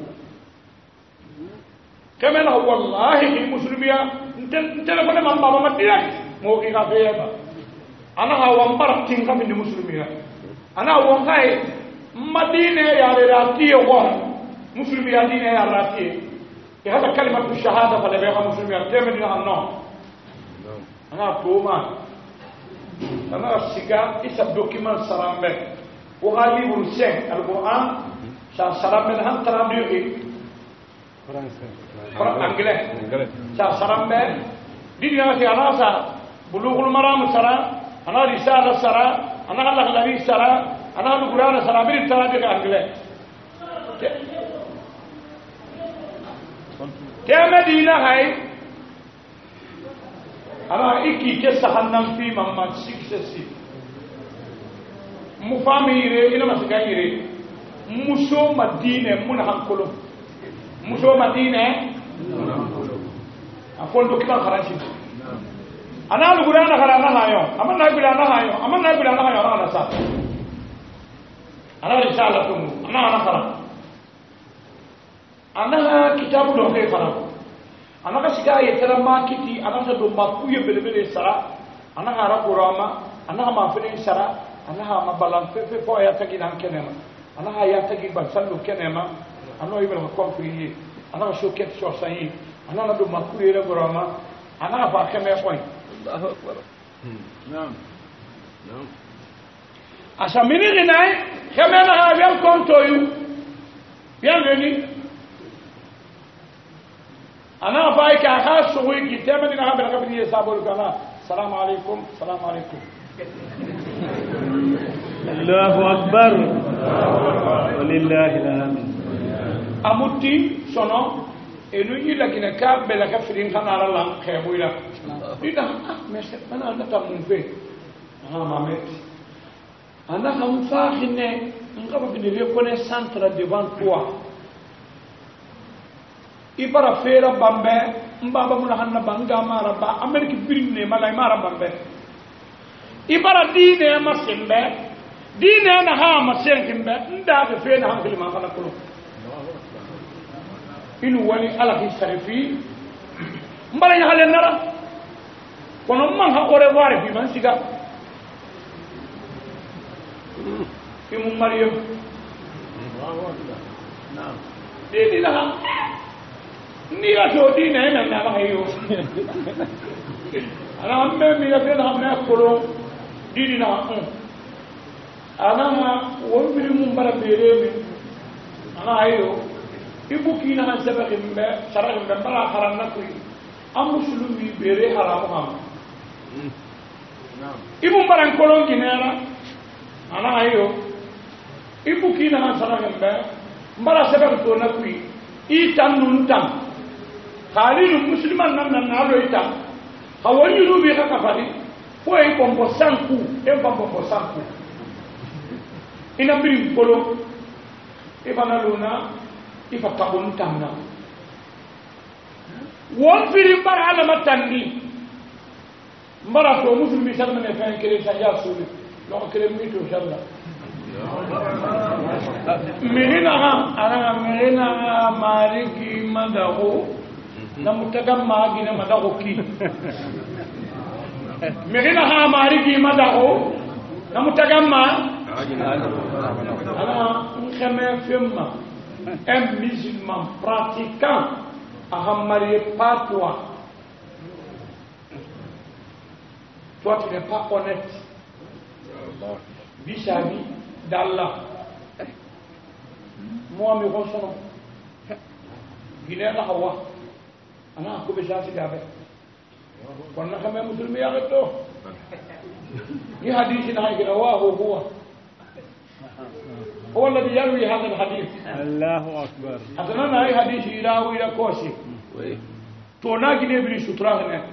kemena wallahi muslimiya telefone man baba ma direct mo ki ka feyeba ana ha wambara tinga min muslimiya ana wongai madine ya ratiye wa muslimiya dine ya ratiye ya hada kalimatu shahada fa lebe muslimiya temedina no ana toma ana siga isa document sarambe o halibul sek alquran sa sarambe han traduire anglais sa sarambe dina fi anasa bulughul maram sara ana risala sara ana al-aghlabi sara ana al-quran sara bir traduire anglais ke medina hay ana iki ke sahannam fi mamma successive mufamire ina masigayire muso madine mun hankolo muso madine akon do kitan kharanchi ana lu gurana kharana hayo amanna bila na hayo ana sa ana risalatu ana khara ana kitabu do ke khara ana ka siga yetara makiti ana sa do makuye belebele sara ana hara qurama ana ma fene sara ana ma balan fe fo ya tagi nan kenema ana ha ya tagi ban sallu kenema ana ibra ko fi ana shoket so sayi ana na do makuye re qurama ana fa keme koy Allahu akbar naam asa mini ginai kemena ha bien konto yu bienvenue ana fay ka khasu wi ki tema dina ha bela kabni sabul kana assalamu alaikum Allahu akbar walillahi alhamd amuti sono enu yila kina ka bela ka firin kana la khaybuila ida mais ana ndata mun fe ana mamet ana ham fakhine ngaba bi reconnaissance devant toi ibara fera bambe mbaba mun hanna banga mara ba ameriki birine malay mara bambe ibara dine ma sembe dine na ha ma senkimbe nda ke fe na hankali ma kala kulo inu wali ala fi sarifi mbara nya halen nara kono man ha ore ware bi man siga imu Maryam naam de la ni ga to di ne na ba yo ana amme mi ga fe na amna ko di na ana ma won bi mu bara bere mi ana ayo ibu kina han sebe kimbe sara kimbe bala haram na kuy am muslimi bere haram ham ibu bara ko kinera ana ayo ibu kina han sara kimbe mbara sebe to na kuy itan nun tan khalilu musliman nan nalo ita hawani rubi ka kafari ko e pompo sanku e pompo sanku ina biri polo e bana luna e fa tabun tanna won biri bara ala matandi mbara to muslimi salma ne fa kere sa ya sulu lo kere mi to salla menina mariki madago namutagamma gina madago ki menina ha mariki madago namutagamma ana khame femma un musulman pratiquant a marié pas toi tu n'es pas honnête vis-à-vis d'Allah. Moi, je me ressens. Guinée, la Hawa. On a un peu de chance d'abord. On a quand même un musulman avec toi. Il y a des hadiths qui هو الذي يروي هذا الحديث. الله أكبر. أتمنى أي حديث يراوي إلى كوسي. تونا كني بري سطرة هنا.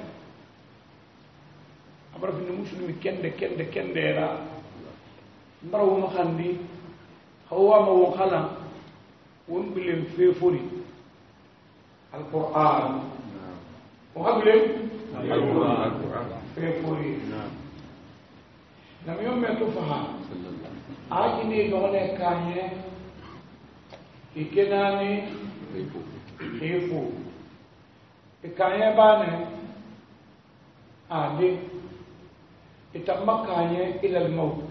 أبرك المسلم كند را. مرو مخندي هو ما خلا ونبلم في فوري القرآن وهبلم القرآن في فوري نعم يوم ما تفهم أجني دولة كانية إكناني إيفو إكانية بانه عادي إتمكانية إلى الموت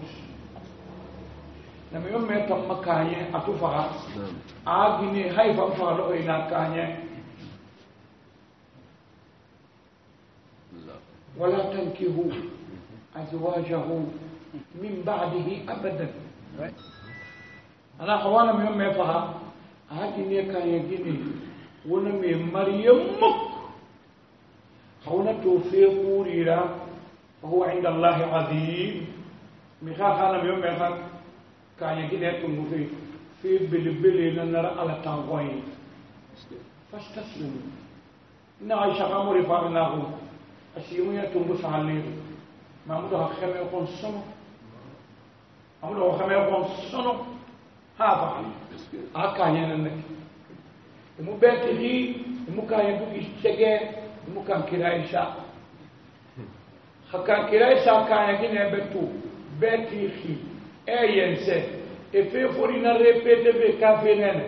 لما يوم يتم كانية أتوفها أجني هاي فانفعلوا إلى كانية ولا تنكهوا أزواجه من بعده أبدا أنا أخوانا من يوم يفها أجني كانية جني ونمي مريم خونا توفيقوا ليرا وهو عند الله عظيم مخاخانا من يوم يفها كان يجي تنوفي في بلبلي نرى على تنوين فاستسلموا نعيش غامر فارناه أسيمو يتنبس عليه ما مدها خمي يكون سنو أمدها خمي يكون سنو هذا أكا يننك إمو بيته إمو كان يدوك يشتغي إمو كان كرايشا خكان كرايشا كان يجي نبتو بيته خي أينسى e fe fori na répété be kafe nene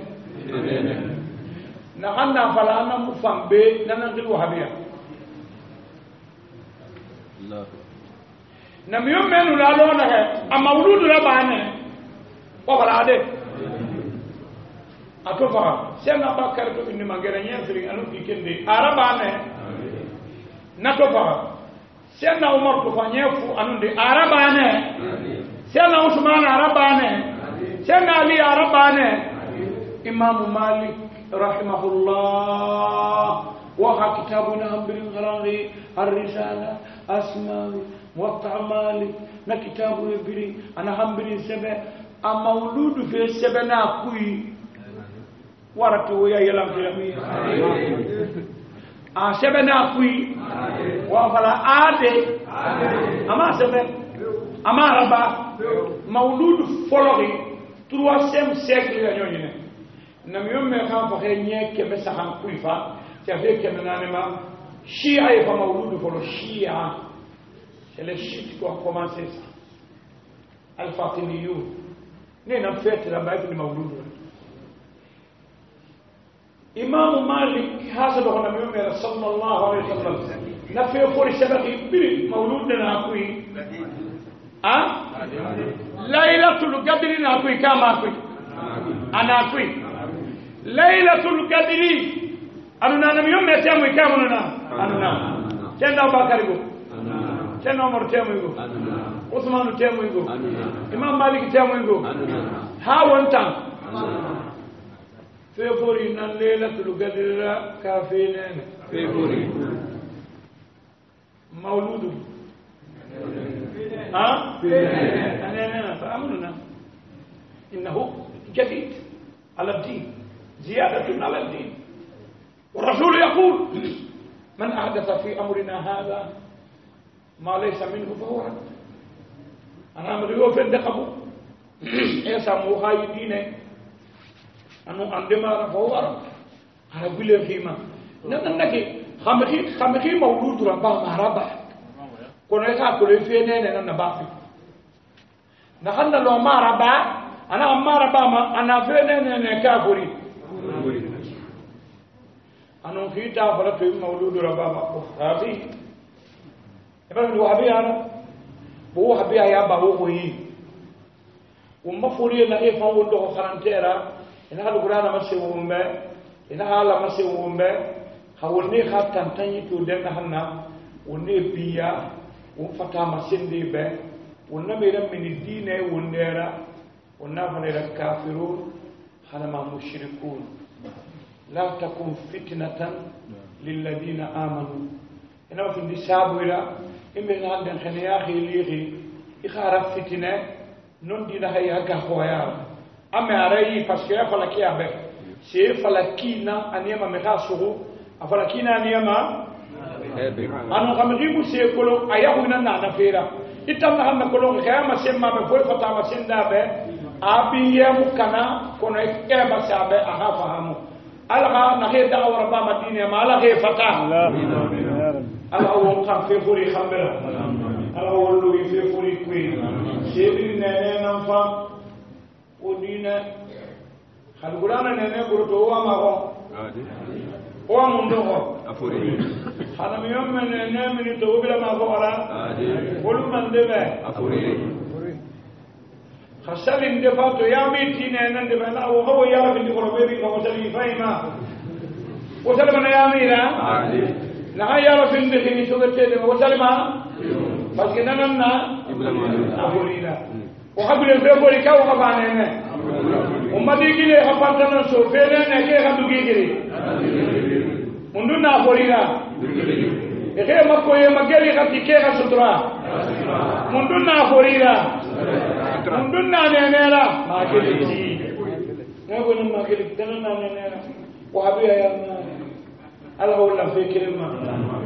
na hanna fala na mu fambe na na dilu habiya Allah na miyo menu la lo na he amawludu la bane o fala de atofa sena bakar to ni magere nyefri anu dikende arabane na tofa sena umar to fanyefu anu de arabane sena usman arabane sena ali arabane imam malik rahimahullah wa kitabuna ambil gharari ar-risala asma'i muwatta malik na kitabu ibri ana hambiri sebe amawludu fi sebe na kui warati wo ya yelam filami a sebe na kui wa fala ade ama sebe ama raba mawludu folori 3e siècle ya nyone na miyomme kan fa nye ke mesa han kui fa ça fait que maintenant Shia est pas mawludu folo Shia c'est les chiites qui ont commencé ça al-Fatimiyun ne na fête la baït de mawludu Imam Malik hasa do na miyomme sallallahu alayhi wa sallam na fe fori sabaki bi mawlud na kui Laylatul Qadr na kui kama kui ana kui Laylatul Qadr anuna na miyomme temu ikamu na anuna tenda Bakari go tenda Umar temu go Uthman temu go Imam Malik temu go ha wontan february nan Laylatul Qadr kafinen february mawludu أنا فأمرنا إنه جديد على الدين زيادة على الدين والرسول يقول من أحدث في أمرنا هذا ما ليس منه فهو رد أنا أمريو في الدقب يسمو خايدين أنه عندما فهو رد أنا أقول فيما نحن خمخي مولود ربا مهربا كنا يقول فينا نبافي نحن لو ما ربا أنا ما ربا أنا فينا نكافري أنا في تافرة مولود ربا هذه يبقى الوهابي أنا بو وهابي يا بابو هوي وما فوري لا يفهم له خرانتيرا إن هذا القرآن ما سوون به إن هذا ما سوون به هؤلاء خاتم تاني تودن هنا وني بيا وفتح مسندي به ونمير من الدين ونيرا ونافن الكافرون حنما مشركون لا تكون فتنة للذين آمنوا إنما في النساب ولا إما عندنا خنياخي ليغي إخارة فتنة نندي لها يهجا خويا أما أرأي فسكيا فلكي أبه سي فلكينا أنيما مغاسوه أفلكينا أنيما أنا خمريبو سي كلو أيهونا نافيرا إتمنى هم كلو كيما سيما بفوي فتاما سندا به أبي يمو كنا كنا كيما سابه أخافهمو الله نخير دعوة ربا مدينة ما الله غير فتح الله هو قام في فوري خمرة الله هو اللي في فوري كوين سيدنا ننفع ودينا خلقنا ننفع برضو هو ما هو هو منده أفوري هذا ميوم من ننفع من توبلا ما هو ولا كل من دبه أفوري خسال اندفاع تو يا ميتين اندفاع لا وهو يعرف ان قربي وصلي فايما وصل من يا ميرا لا يعرف ان في سوته وصل ما بس كنا اقولنا وحبل الفبري كاو قبانه وما ديكي له خبطنا سوفينا نكي خدوكي كري مندنا اقولنا اخي ما كوي ما جالي خديكي خسطرا مندنا اقولنا مندنا نينيرا ما كلتي نقول ما كلتي دلنا نينيرا وحبيها يا الله ولا في كلمه